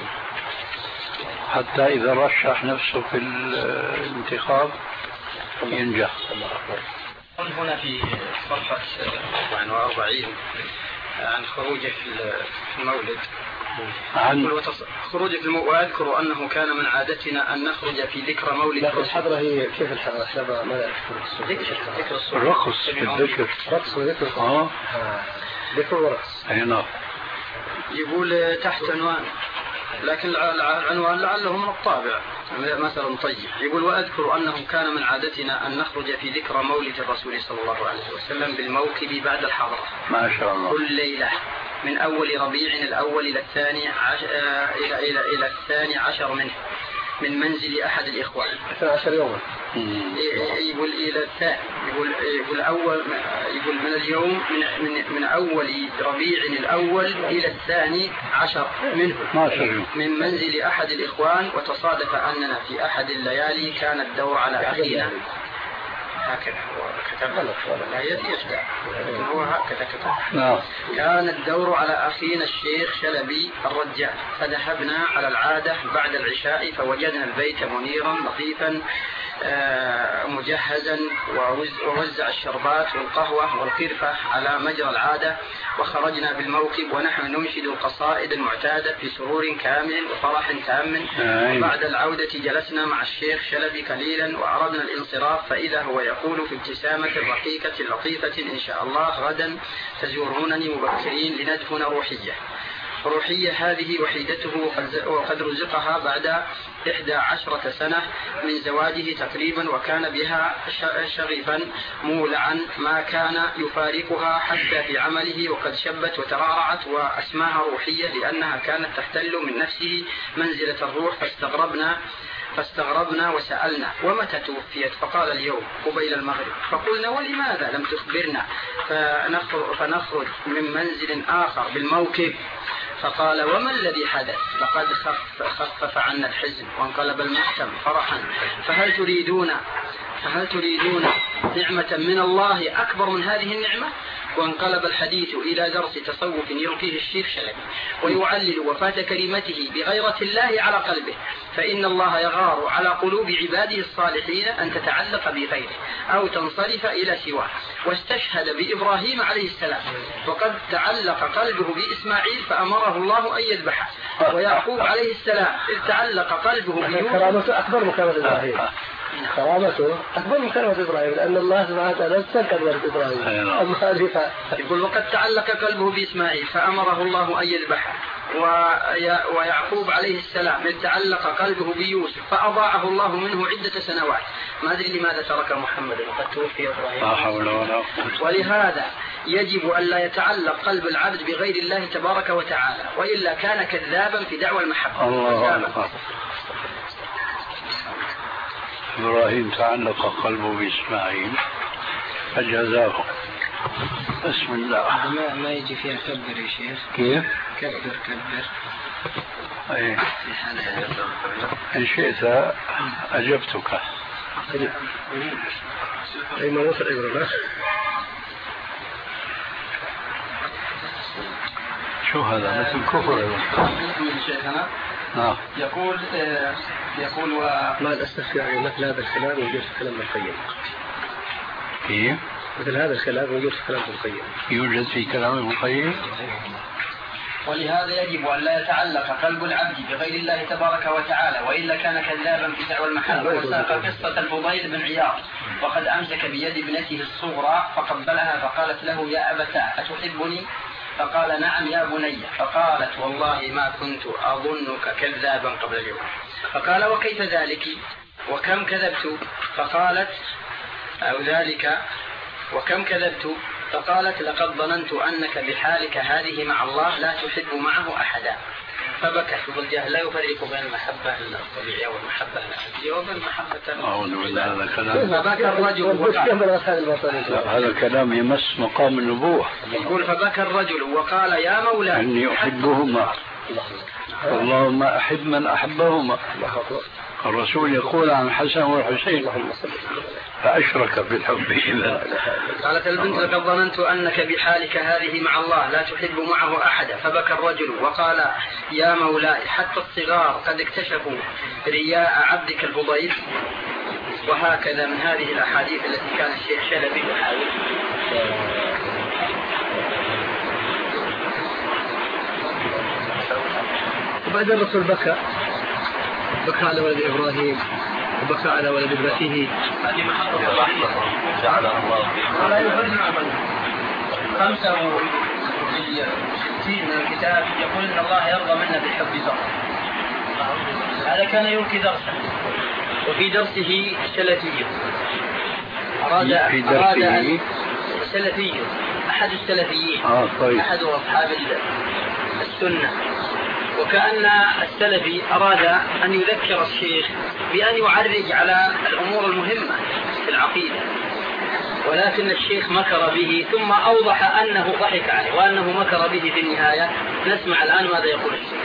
حتى إذا رشح نفسه في الانتخاب ينجح. هنا في صفحة أربعة وأربعين عن خروجه في المولد عن خروج في المولد، وأذكر أنه كان من عادتنا أن نخرج في ذكرى مولد. لكن الحضرة هي كيف الحضرة؟ الحضرة ما ذكر ذكر الرقص في الذكر. رقص وذكر. آه ذكر ورقص. أي نعم. يقول تحت عنوان، لكن العنوان لعله من الطابع مثل طيب. يقول وأذكر أنه كان من عادتنا أن نخرج في ذكرى مولد الرسول صلى الله عليه وسلم بالموكب بعد الحضرة ما شاء الله كل ليلة من أول ربيع الأول إلى الثاني عش... إلى إلى إلى الثاني عشر منه من منزل أحد الإخوان اثنا عشر يوما. يقول إلى الثاني يقول يقول أول يقول من اليوم من من, من أول ربيع الأول إلى الثاني عشر منه من منزل أحد الإخوان. وتصادف أننا في أحد الليالي كان الدور على أخينا هكذا كتب لا يشبع هو هكذا كتب كان الدور على أخينا الشيخ شلبي الرجال. فذهبنا على العادة بعد العشاء فوجدنا البيت منيرا لطيفا مجهزا ووزع الشربات والقهوة والقرفة على مجرى العادة. وخرجنا بالموكب ونحن ننشد القصائد المعتادة في سرور كامل وفرح تام. وبعد العودة جلسنا مع الشيخ شلبي قليلا وأردنا الانصراف فإذا هو يقول في ابتسامة رقيقة لطيفة إن شاء الله غدا تزورونني مبكرين لندفن روحية. روحية هذه وحيدته وقد رزقها بعد إحدى عشرة سنة من زواجه تقريبا وكان بها شغفا مولعا ما كان يفارقها حتى في عمله وقد شبت وترعرعت وأسماها روحية لأنها كانت تحتل من نفسه منزلة الروح. فاستغربنا فاستغربنا وسألنا ومتى توفيت؟ فقال اليوم قبيل المغرب. فقلنا ولماذا لم تخبرنا فنخرج من منزل آخر بالموكب؟ فقال وما الذي حدث؟ لقد خف خفف عنا الحزن وانقلب المحكم فرحا. فهل تريدون فهل تريدون نعمة من الله أكبر من هذه النعمة؟ وانقلب الحديث إلى درس تصوف يلقيه الشيخ شلبي ويعلل وفاة كلمته بغيرة الله على قلبه. فإن الله يغار على قلوب عباده الصالحين أن تتعلق بغيره أو تنصرف إلى سواه. واستشهد بإبراهيم عليه السلام وقد تعلق قلبه بإسماعيل فأمره الله أن يذبحه. ويعقوب عليه السلام إذ تعلق قلبه بيوسف كرامته أكبر من كرامة إبراهيم. كرامته أكبر من كرامة إبراهيم لأن الله سبحانه وتعالى استنكر إبراهيم. يقول وقد تعلق قلبه بإسماعيل فأمره الله أن يذبحه. ويعقوب عليه السلام إذ تعلق قلبه بيوسف فأضاعه الله منه عدة سنوات. ما أدري لماذا ترك محمد وقد توفي إبراهيم. ولهذا يجب أن لا يتعلق قلب العبد بغير الله تبارك وتعالى وإلا كان كذابا في دعوى المحبة. الله إبراهيم تعلق قلبه بإسماعيل فجزاه. بسم الله. ما, ما يجي فيها كبر يا شيخ. كيف؟ كبر كبر. أي. إن شئت أجبتك. أي ما وصل إبراهيم. شو هذا مثل كفر شيخنا. نعم. يقول آه يقول و... ما الأسف يعني مثل هذا الكلام يوجد في كلام القيم. كيف؟ مثل هذا الكلام يوجد في كلام القيم. يوجد في كلام القيم. ولهذا يجب أن لا يتعلق قلب العبد بغير الله تبارك وتعالى وإلا كان كذابا في دعوى المحبة. وساق قصة الفضيل بن عياض وقد أمسك بيد ابنته الصغرى فقبلها فقالت له يا أبتاه أتحبني؟ فقال نعم يا بني. فقالت والله ما كنت أظنك كذابا قبل اليوم. فقال وكيف ذلك وكم كذبت؟ فقالت أو ذلك وكم كذبت؟ فقالت لقد ظننت أنك بحالك هذه مع الله لا تحب معه أحدا. فبكى. والجهل لا يفرق بين المحبة الطبيعية والمحبة الأبدية وبين المحبة. أعوذ بالله هذا الكلام. فبكى الرجل هذا الكلام يمس مقام النبوة. يقول فبكى الرجل وقال يا مولاي إني أحبهما اللهم أحب من أحبهما. الرسول يقول عن الحسن والحسين فأشرك بالحب إذا. قالت البنت لقد ظننت أنك بحالك هذه مع الله لا تحب معه أحدا. فبكى الرجل وقال يا مولاي حتى الصغار قد اكتشفوا رياء عبدك الفضيل. وهكذا من هذه الأحاديث التي كان الشيخ شلبي يحاول. وبعد الرسول بكى بكى على ولد إبراهيم وبكى على ولد ابنته. هذه محبة الرحمة جعلها الله فيه. ولا يفرق خمسة وستين من الكتاب يقول إن الله يرضى منا بالحب فقط. هذا كان يلقي درسا، وفي درسه سلفي أراد في أراد درسه أن سلفي أحد السلفيين آه طيب. أحد أصحاب السنة، وكأن السلفي أراد أن يذكر الشيخ بأن يعرج على الأمور المهمة في العقيدة، ولكن الشيخ مكر به ثم أوضح أنه ضحك عليه وأنه مكر به في النهاية. نسمع الآن ماذا يقول الشيخ.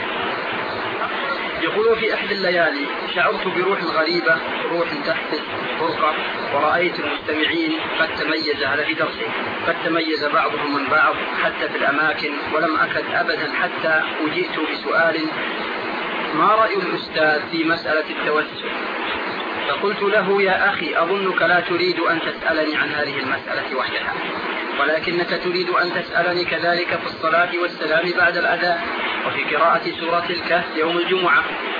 يقول: في إحدى الليالي شعرت بروح غريبة، روح تحفز فرقة، ورأيت المستمعين قد تميز على في درسه قد تميز بعضهم من بعض حتى في الأماكن، ولم أكد أبدا حتى أجيت بسؤال: ما رأي الأستاذ في مسألة التوسل؟ فقلت له: يا أخي، أظنك لا تريد أن تسألني عن هذه المسألة وحدها، ولكنك تريد أن تسألني كذلك في الصلاة والسلام بعد الأذان، وفي قراءة سورة الكهف يوم الجمعة،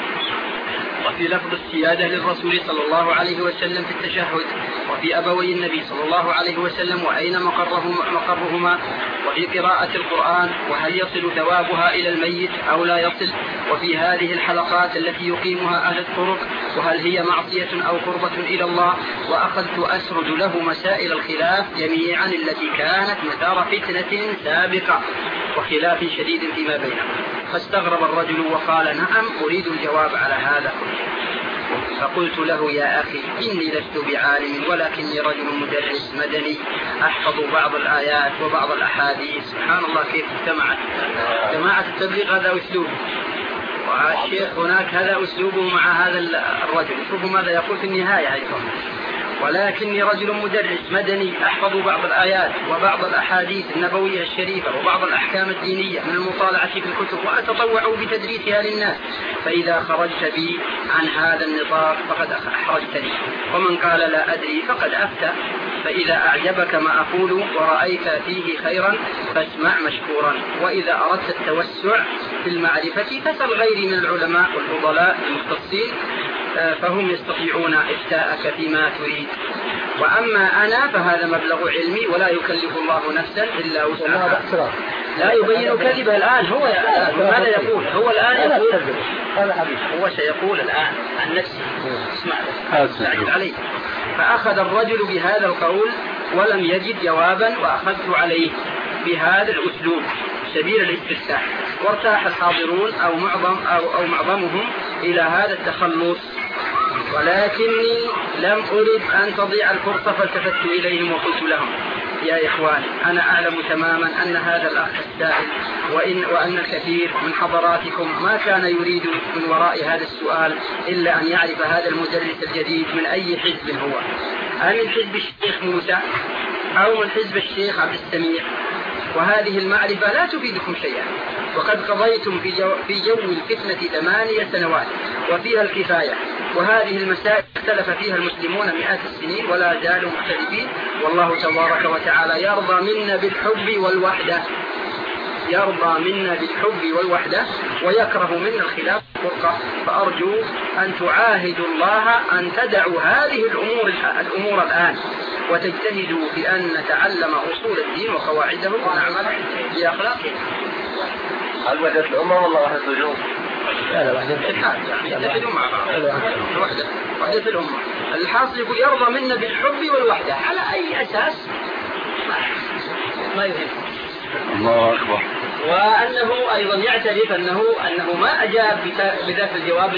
وفي لفظ السيادة للرسول صلى الله عليه وسلم في التشهد، وفي أبوي النبي صلى الله عليه وسلم وأين مقرهما, مقرهما وفي قراءة القرآن، وهل يصل ثوابها إلى الميت أو لا يصل، وفي هذه الحلقات التي يقيمها أهل الطرق، وهل هي معصية أو قربة إلى الله. وأخذت أسرد له مسائل الخلاف جميعا التي كانت مثار فتنة سابقة وخلاف شديد فيما بينهم. فاستغرب الرجل وقال: نعم، أريد الجواب على هذا. فقلت له: يا أخي، إني لست بعالم، ولكني رجل مدرس مدني أحفظ بعض الآيات وبعض الأحاديث. سبحان الله كيف اجتمعت جماعة التبليغ، هذا أسلوب، والشيخ هناك هذا أسلوبه مع هذا الرجل. شوفوا ماذا يقول في النهاية أيضا: ولكني رجل مدرس مدني أحفظ بعض الآيات وبعض الأحاديث النبوية الشريفة وبعض الأحكام الدينية من المطالعة في الكتب، وأتطوع بتدريسها للناس، فإذا خرجت بي عن هذا النطاق فقد أحرجتني، ومن قال لا أدري فقد أفتى. فإذا أعجبك ما أقول ورأيت فيه خيرا فاسمع مشكورا، وإذا أردت التوسع في المعرفة فسل غيري من العلماء والفضلاء المختصين، فهم يستطيعون إفتاءك فيما تريد، وأما أنا فهذا مبلغ علمي ولا يكلف الله نفسا إلا وسعها. لا يبين كذبه الآن. هو ماذا يقول؟ هو الآن يقول، هو سيقول الآن عن نفسه. اسمع سعيد عليه. فأخذ الرجل بهذا القول ولم يجد جوابا، وأخذت عليه بهذا الأسلوب سبيل الاستفتاح، وارتاح الحاضرون أو معظم أو, أو معظمهم إلى هذا التخلص، ولكني لم أرد أن تضيع الفرصة، فالتفت إليهم وقلت لهم: يا إخواني، أنا أعلم تماما أن هذا الأخ السائل وإن, وأن الكثير من حضراتكم ما كان يريد من وراء هذا السؤال إلا أن يعرف هذا المدرس الجديد من أي حزب هو، أم من حزب الشيخ موسى أو من حزب الشيخ عبد السميع، وهذه المعرفة لا تفيدكم شيئا، وقد قضيتم في جو, في جو الفتنة ثمانية سنوات وفيها الكفاية، وهذه المسائل اختلف فيها المسلمون مئات السنين ولا زالوا مختلفين، والله تبارك وتعالى يرضى منا بالحب والوحدة يرضى منا بالحب والوحدة ويكره منا الخلاف والفرقة. فأرجو أن تعاهدوا الله أن تدعوا هذه الأمور, الأمور الآن، وتجتهدوا في أن نتعلم أصول الدين وقواعده ونعمل بأخلاقه. هل وحدة الأمة والله وحدة الوجود؟ لا لا وحدة الأمة. وحدة وحدة الأمة. الحاصل يقول يرضى منا بالحب والوحدة على أي أساس ما يهم. الله أكبر. وأنه أيضا يعترف أنه أنه ما أجاب بذات الجواب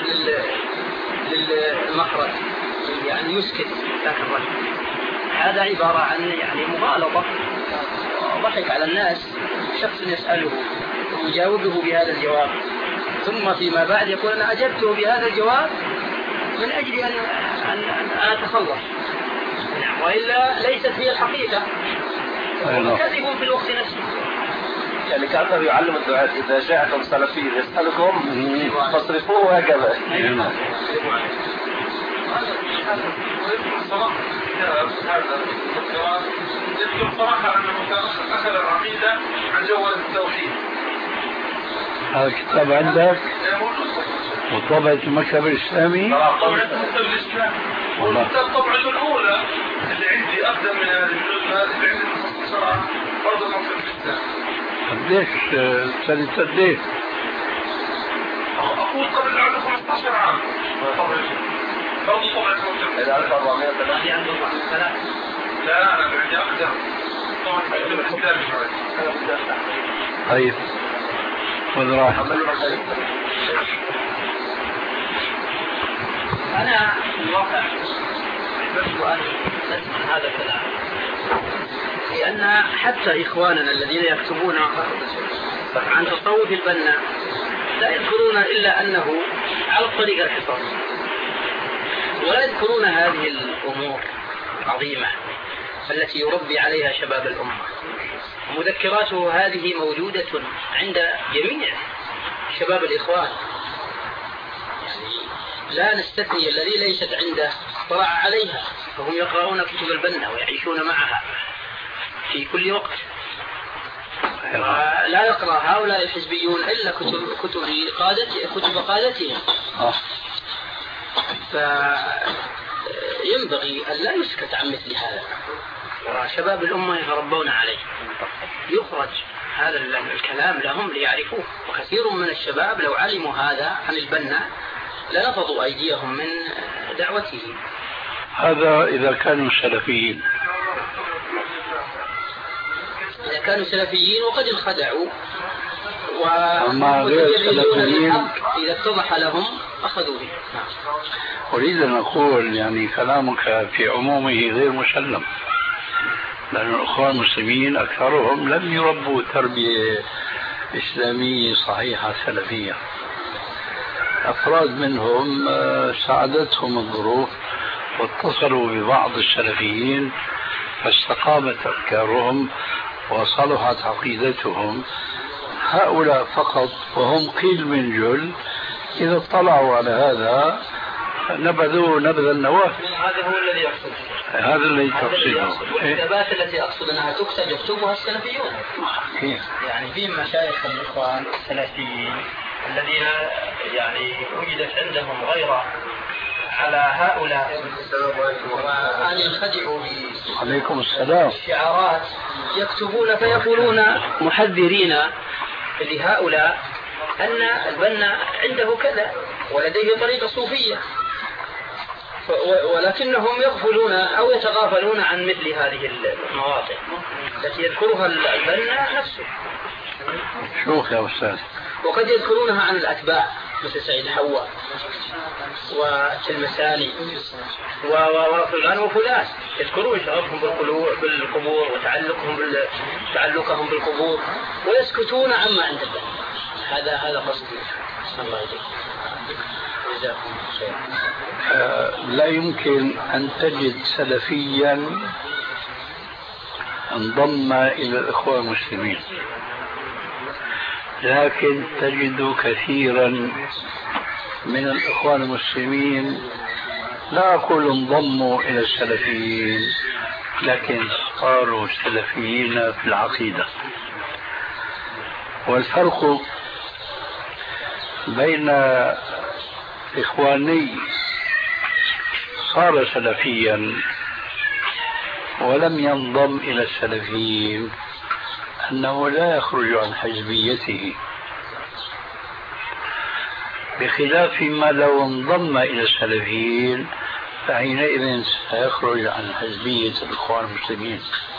للمخرج، يعني يسكت ذاك الرجل. هذا عبارة عن يعني مغالطة، ضحك على الناس. شخص يسأله ويجاوبه بهذا الجواب، ثم فيما بعد يقول أنا أجبته بهذا الجواب من أجل أن, أن, أن أتخلص، وإلا ليست هي الحقيقة، كذب في الوقت نفسه. يعني كأنه يعلم الدعاة إذا جاءكم سلفي يسألكم فاصرفوه هكذا. يذكر صراحة أنه أخذ العقيدة عن جوال التوحيد. هذا الكتاب عندك وطبعة المكتب الإسلامي؟ طبعة المكتب الإسلامي والكتاب طبعة الأولى اللي عندي أقدم من هذه اللي عندي مخصصة برضه المكتب الإسلامي. قديش سنة قديش؟ مفقود قبل عنده خمسة عشر عام. برضه طبعا إذا ألف وأربعمائة في عنده ثلاث. لا أنا عندي أقدم. طبعا الكتاب طيب خذ راحة. أنا في الواقع أحببت أن أسمع هذا الكلام، لأن حتى إخواننا الذين يكتبون عن تصوف البنا لا يذكرون إلا أنه على الطريق الحصار، ولا يذكرون هذه الأمور العظيمة التي يربي عليها شباب الأمة. مذكراته هذه موجودة عند جميع شباب الإخوان، لا نستثني الذي ليست عنده اطلاع عليها، فهم يقرؤون كتب البنا ويعيشون معها في كل وقت. لا يقرأ هؤلاء الحزبيون إلا كتب كتب قادتهم كتب قادتهم. فينبغي أن لا يسكت عن مثل هذا، وشباب الأمة يتربون عليه، يخرج هذا الكلام لهم ليعرفوه. وكثير من الشباب لو علموا هذا عن البنا لنفضوا أيديهم من دعوته. هذا إذا كانوا سلفيين. إذا كانوا سلفيين وقد انخدعوا أما غير سلفيين إذا اتضح لهم أخذوا به. أريد أن أقول يعني كلامك في عمومه غير مسلم، لأن الأخوان المسلمين أكثرهم لم يربوا تربية إسلامية صحيحة سلفية. أفراد منهم ساعدتهم الظروف واتصلوا ببعض السلفيين فاستقامت أفكارهم وصلحت عقيدتهم. هؤلاء فقط وهم قيل من جل إذا اطلعوا على هذا نبذوا نبذ النواة. هذا هو الذي يقصد، هذا الذي تقصده. والكتابات التي أقصد أنها تكتب يكتبها السلفيون. يعني في مشايخ الإخوان السلفيين الذين يعني وجدت عندهم غيرة على هؤلاء وأن ينخدعوا عليكم السلام شعارات يكتبون فيقولون محذرين لهؤلاء أن البنا عنده كذا ولديه طريقة صوفية، ولكنهم يغفلون أو يتغافلون عن مثل هذه المواضع التي يذكرها البنا نفسه. شوف يا أستاذ، وقد يذكرونها عن الأتباع مثل سيد حواء والمساني وفلان وفلان، يذكرون شغفهم بالقبور وتعلقهم تعلقهم بالقبور ويسكتون عما عند البنا. هذا هذا قصدي. الله يجزيك. جزاكم خير. لا يمكن أن تجد سلفيا انضم إلى الإخوان المسلمين، لكن تجد كثيرا من الإخوان المسلمين لا أقول انضموا إلى السلفيين لكن صاروا سلفيين في العقيدة. والفرق بين إخواني صار سلفيا ولم ينضم إلى السلفيين أنه لا يخرج عن حزبيته، بخلاف ما لو انضم إلى السلفيين فحينئذ سيخرج عن حزبية الإخوان المسلمين.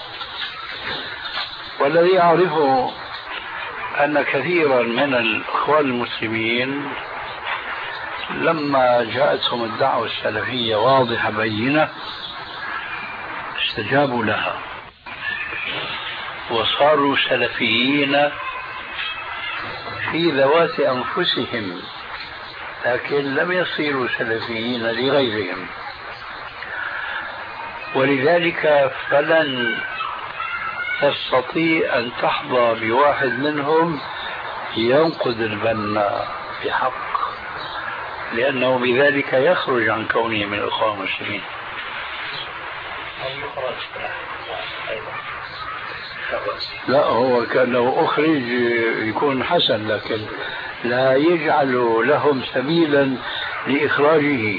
والذي أعرفه أن كثيرا من الإخوان المسلمين لما جاءتهم الدعوة السلفية واضحة بينة استجابوا لها وصاروا سلفيين في ذوات أنفسهم، لكن لم يصيروا سلفيين لغيرهم. ولذلك فلن تستطيع أن تحظى بواحد منهم ينقذ البنا بحق، لأنه بذلك يخرج عن كونه من الإخوان المسلمين. لا، هو كان لو أخرج يكون حسن، لكن لا يجعل لهم سبيلا لإخراجه.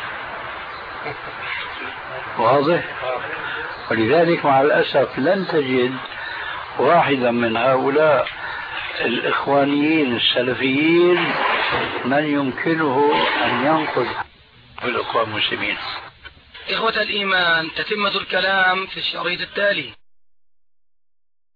واضح؟ ولذلك مع الأسف لن تجد واحدا من هؤلاء الإخوانيين السلفيين من يمكنه أن ينقذ الإخوان المسلمين. إخوة الإيمان، تتمة الكلام في الشريط التالي.